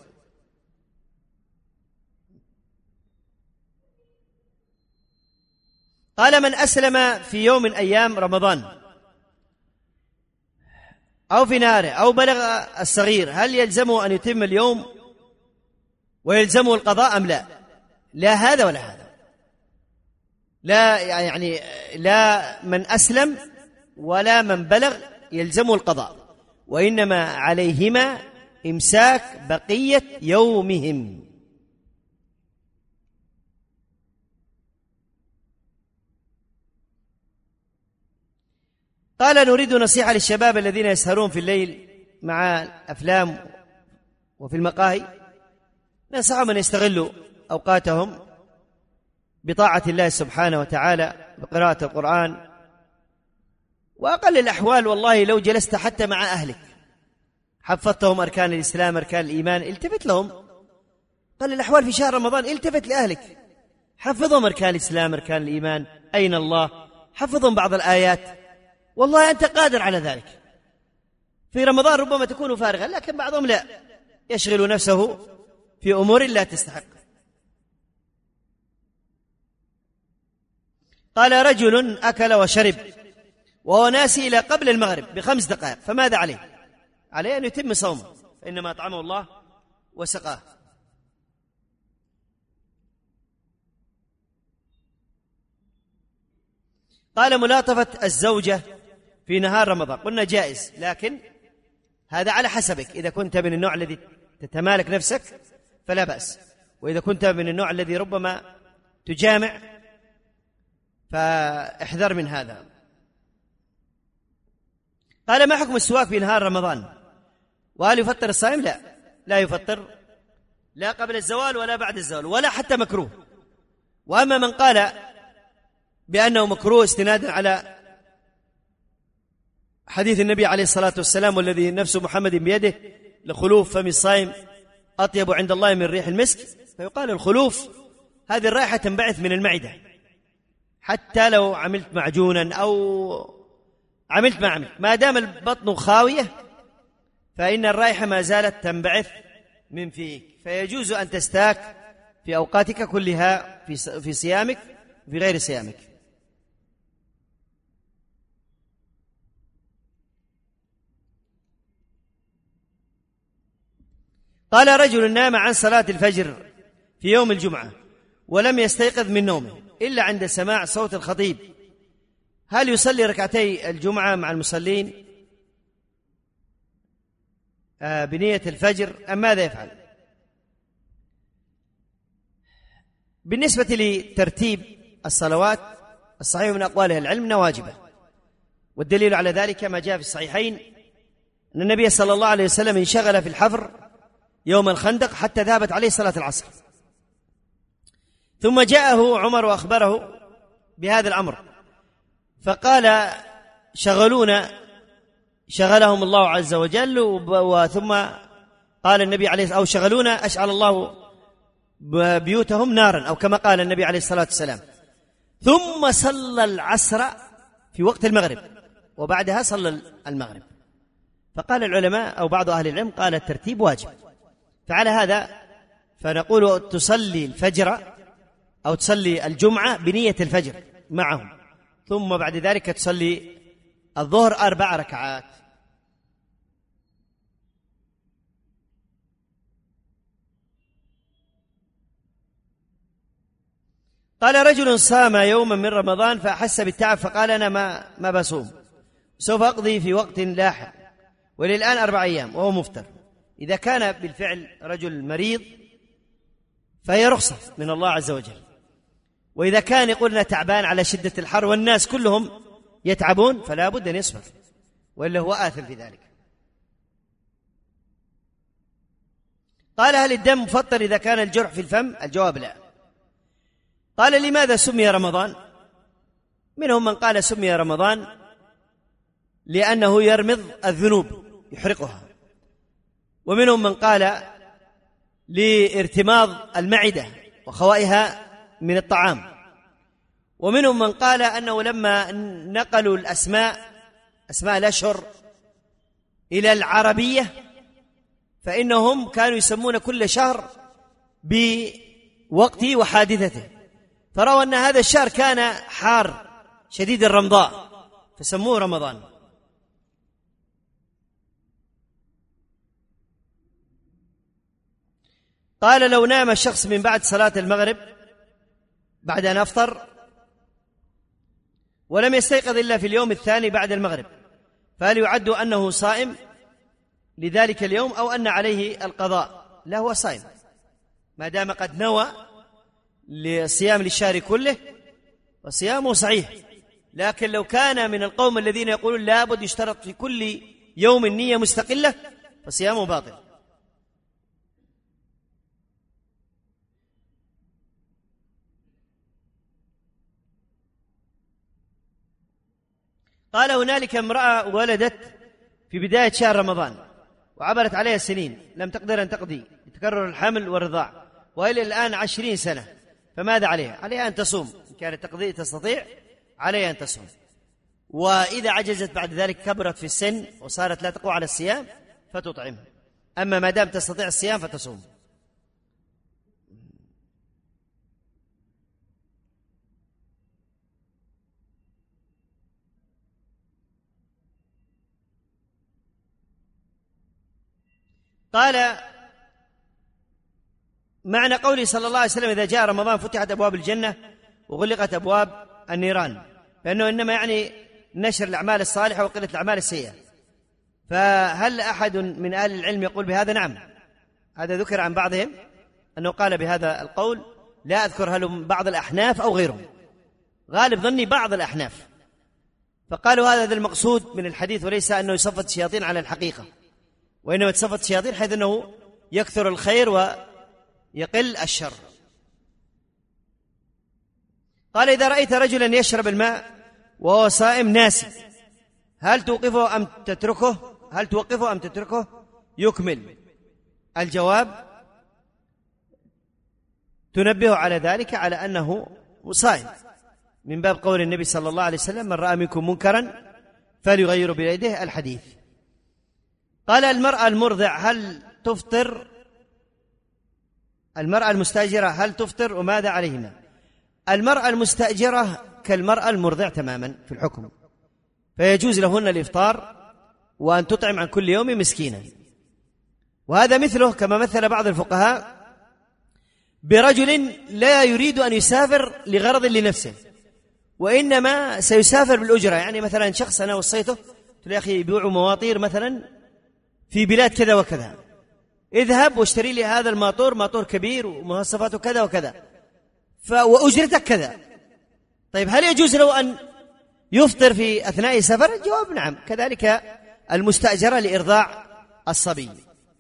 قال: من أسلم في يوم من أيام رمضان أو في نهاره أو بلغ الصغير هل يلزمه أن يتم اليوم ويلزمه القضاء أم لا؟ لا هذا ولا هذا، لا يعني لا من أسلم ولا من بلغ يلزمه القضاء، وإنما عليهما إمساك بقية يومهم. قال: نريد نصيحة للشباب الذين يسهرون في الليل مع الأفلام وفي المقاهي، ننصحهم أن يستغلوا أوقاتهم بطاعة الله سبحانه وتعالى بقراءة القرآن. وأقل الأحوال والله لو جلست حتى مع أهلك حفظتهم أركان الإسلام أركان الإيمان، التفت لهم. قل الأحوال في شهر رمضان التفت لأهلك، حفظهم أركان الإسلام أركان الإيمان، أين الله، حفظهم بعض الآيات، والله أنت قادر على ذلك. في رمضان ربما تكون فارغا، لكن بعضهم لا، يشغل نفسه في أمور لا تستحق. قال: رجل أكل وشرب وهو ناسي إلى قبل المغرب بخمس دقائق، فماذا عليه؟ عليه أن يتم صومه، فإنما أطعمه الله وسقاه. قال: ملاطفة الزوجة في نهار رمضان، قلنا جائز، لكن هذا على حسبك. إذا كنت من النوع الذي تتمالك نفسك فلا بأس، وإذا كنت من النوع الذي ربما تجامع فاحذر من هذا. قال: ما حكم السواك في نهار رمضان؟ وهل يفطر الصائم؟ لا، لا يفطر، لا قبل الزوال ولا بعد الزوال ولا حتى مكروه. وأما من قال بأنه مكروه استنادا على حديث النبي عليه الصلاة والسلام: والذي نفس محمد بيده لخلوف فم الصائم أطيب عند الله من ريح المسك. فيقال الخلوف هذه الرائحة تنبعث من المعدة، حتى لو عملت معجونا أو عملت ما عملت، ما دام البطن خاوية فإن الرائحة ما زالت تنبعث من فيك، فيجوز أن تستاك في أوقاتك كلها في صيامك وفي غير صيامك. قال: رجل نام عن صلاة الفجر في يوم الجمعة ولم يستيقظ من نومه إلا عند سماع صوت الخطيب، هل يصلي ركعتي الجمعة مع المصلين بنية الفجر أم ماذا يفعل؟ بالنسبة لترتيب الصلوات الصحيح من أقوال أهل العلم أنها واجبة، والدليل على ذلك ما جاء في الصحيحين أن النبي صلى الله عليه وسلم انشغل في الحفر يوم الخندق حتى ذهبت عليه صلاة العصر، ثم جاءه عمر وأخبره بهذا الأمر فقال: شغلونا شغلهم الله عز وجل، وثم قال النبي عليه أو شغلونا أشعل الله بيوتهم نارا، أو كما قال النبي عليه الصلاة والسلام. ثم صلى العصر في وقت المغرب وبعدها صلى المغرب. فقال العلماء أو بعض أهل العلم قال الترتيب واجب، فعلى هذا فنقول تصلي الفجر أو تصلي الجمعة بنية الفجر معهم، ثم بعد ذلك تصلي الظهر أربع ركعات. قال: رجل صام يوما من رمضان فأحس بالتعب فقال: أنا ما, ما بصوم، سوف أقضي في وقت لاحق، وللآن أربع أيام وهو مفطر. إذا كان بالفعل رجل مريض فهي رخصة من الله عز وجل، وإذا كان يقولنا تعبان على شدة الحر والناس كلهم يتعبون فلا بد أن يصبر، وإلا هو آثم في ذلك. قال: هل الدم مفطر إذا كان الجرح في الفم؟ الجواب لا. قال: لماذا سمي رمضان؟ منهم من قال سمي رمضان لأنه يرمض الذنوب يحرقها، ومنهم من قال لارتماض المعدة وخوائها من الطعام، ومنهم من قال أنه لما نقلوا الأسماء أسماء الأشهر إلى العربية فإنهم كانوا يسمون كل شهر بوقته وحادثته، فرأوا أن هذا الشهر كان حار شديد الرمضاء فسموه رمضان. قال: لو نام الشخص من بعد صلاة المغرب بعد أن أفطر ولم يستيقظ إلا في اليوم الثاني بعد المغرب، فهل يعد أنه صائم لذلك اليوم أو أن عليه القضاء؟ لا، هو صائم ما دام قد نوى للصيام للشهر كله وصيامه صحيح. لكن لو كان من القوم الذين يقولون لا بد يشترط في كل يوم النية مستقلة فصيامه باطل. قال: هنالك امرأة ولدت في بداية شهر رمضان وعبرت عليها سنين لم تقدر أن تقضي تكرر الحمل والرضاع وإلى الآن عشرين سنة، فماذا عليها؟ عليها أن تصوم، إن كانت تقضي تستطيع عليها أن تصوم، وإذا عجزت بعد ذلك كبرت في السن وصارت لا تقوى على الصيام فتطعم، أما ما دام تستطيع الصيام فتصوم. قال: معنى قوله صلى الله عليه وسلم إذا جاء رمضان فتحت أبواب الجنة وغلقت أبواب النيران، فإنه إنما يعني نشر الأعمال الصالحة وقلة الأعمال السيئة، فهل أحد من أهل العلم يقول بهذا؟ نعم، هذا ذكر عن بعضهم أنه قال بهذا القول، لا أذكر هل بعض الأحناف أو غيرهم، غالب ظني بعض الأحناف، فقالوا هذا المقصود من الحديث وليس أنه يصفد الشياطين على الحقيقة، وإنما تصفد الشياطين حيث أنه يكثر الخير ويقل الشر. قال: إذا رأيت رجلا يشرب الماء وهو صائم ناسي هل توقفه أم تتركه؟ هل توقفه أم تتركه؟ يكمل. الجواب تنبه على ذلك على أنه صائم، من باب قول النبي صلى الله عليه وسلم: من رأى منكم منكرا فليغيره بيده، الحديث. قال: المرأة المرضع هل تفطر؟ المرأة المستأجرة هل تفطر وماذا عليهما؟ المرأة المستأجرة كالمرأة المرضع تماما في الحكم، فيجوز لهن الإفطار وأن تطعم عن كل يوم مسكينا. وهذا مثله كما مثل بعض الفقهاء برجل لا يريد أن يسافر لغرض لنفسه، وإنما سيسافر بالأجرة. يعني مثلا شخص أنا وصيته قلت له: يا أخي يبيعوا مواطير مثلا في بلاد كذا وكذا، اذهب واشتري لي هذا الماطور، ماطور كبير ومواصفاته كذا وكذا، وأجرتك كذا. طيب هل يجوز له أن يفطر في أثناء سفر؟ الجواب نعم. كذلك المستأجرة لإرضاع الصبي.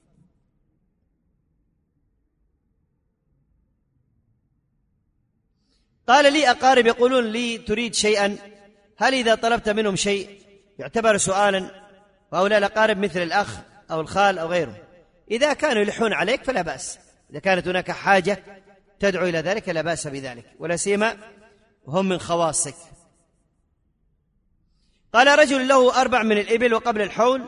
قال: لي أقارب يقولون لي تريد شيئا، هل إذا طلبت منهم شيء يعتبر سؤالا؟ وهؤلاء الأقارب مثل الأخ أو الخال أو غيره، إذا كانوا يلحون عليك فلا بأس، إذا كانت هناك حاجة تدعو إلى ذلك لا بأس بذلك، ولا سيما هم من خواصك. قال: رجل له أربع من الإبل وقبل الحول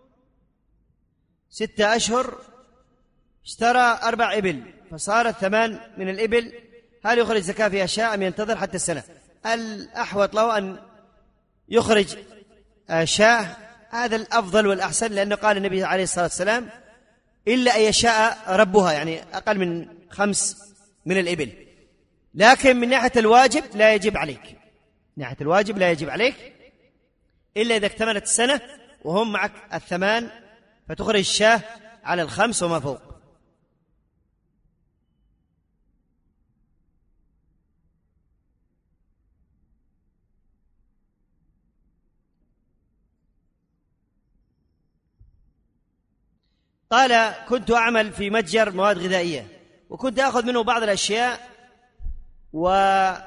ستة أشهر اشترى أربع إبل فصارت ثمان من الإبل، هل يخرج زكاة في أشياء أم ينتظر حتى السنة؟ الأحوط له أن يخرج شاة، هذا الأفضل والأحسن، لأنه قال النبي عليه الصلاة والسلام: إلا أن يشاء ربها، يعني أقل من خمس من الإبل. لكن من ناحية الواجب لا يجب عليك، من ناحية الواجب لا يجب عليك إلا إذا اكتملت السنة وهم معك الثمان، فتخرج الشاة على الخمس وما فوق. قال: كنت أعمل في متجر مواد غذائية، وكنت أخذ منه بعض الأشياء وآكل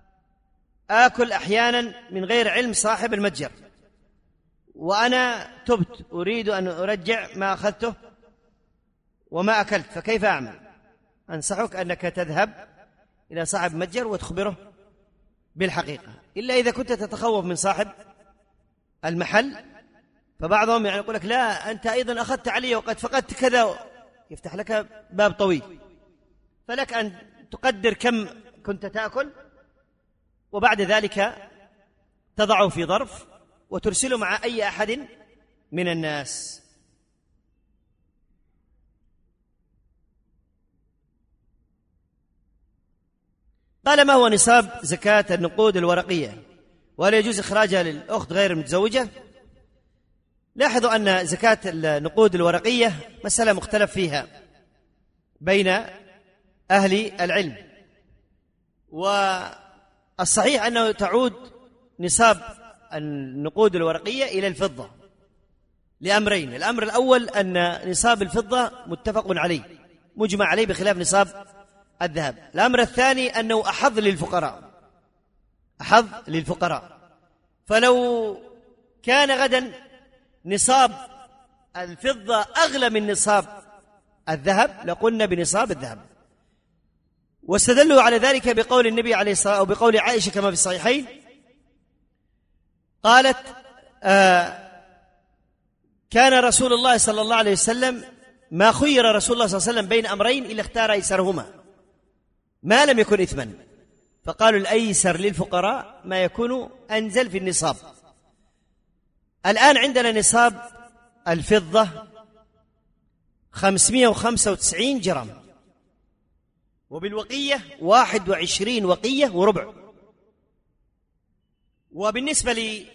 أحيانا من غير علم صاحب المتجر، وأنا تبت أريد أن أرجع ما أخذته وما أكلت، فكيف أعمل؟ أنصحك أنك تذهب إلى صاحب المتجر وتخبره بالحقيقة، إلا إذا كنت تتخوف من صاحب المحل، فبعضهم يعني يقول لك: لا أنت أيضا أخذت علي وقد فقدت كذا، يفتح لك باب طويل. فلك أن تقدر كم كنت تأكل، وبعد ذلك تضعه في ظرف وترسله مع أي أحد من الناس. قال: ما هو نصاب زكاة النقود الورقية، وهل يجوز إخراجها للأخت غير المتزوجة؟ لاحظوا أن زكاة النقود الورقية مسألة مختلف فيها بين أهل العلم، والصحيح أنه تعود نصاب النقود الورقية إلى الفضة لأمرين: الأمر الأول أن نصاب الفضة متفق عليه مجمع عليه بخلاف نصاب الذهب. الأمر الثاني أنه أحظ للفقراء، أحظ للفقراء، فلو كان غدا نصاب الفضة أغلى من نصاب الذهب لقلنا بنصاب الذهب. واستدلوا على ذلك بقول النبي عليه الصلاة والسلام، أو بقول عائشة كما في الصحيحين، قالت: آه كان رسول الله صلى الله عليه وسلم ما خير رسول الله صلى الله عليه وسلم بين أمرين إلا اختار أيسرهما ما لم يكن إثما، فقالوا الأيسر للفقراء ما يكون أنزل في النصاب. الآن عندنا نصاب الفضة خمسمائة وخمسة وتسعين جرام، وبالوقية واحد وعشرين وقية وربع. وبالنسبة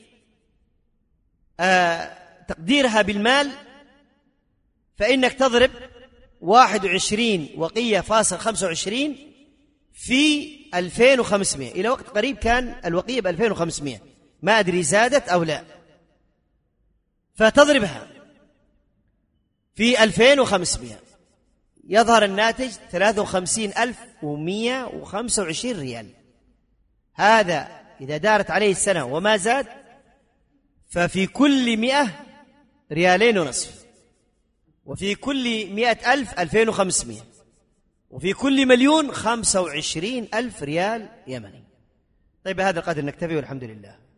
لتقديرها بالمال فإنك تضرب واحد وعشرين وقية فاصل خمسة وعشرين في ألفين وخمسمائة، إلى وقت قريب كان الوقية بألفين وخمسمائة، ما أدري زادت أو لا، فتضربها في ألفين وخمسمائة يظهر الناتج ثلاثة وخمسين ألف ومائة وخمسة وعشرين ريال. هذا إذا دارت عليه السنة وما زاد ففي كل مئة ريالين ونصف، وفي كل مئة ألف ألفين وخمسمائة، وفي كل مليون خمسة وعشرين ألف ريال يمني. طيب بهذا القدر نكتفي والحمد لله.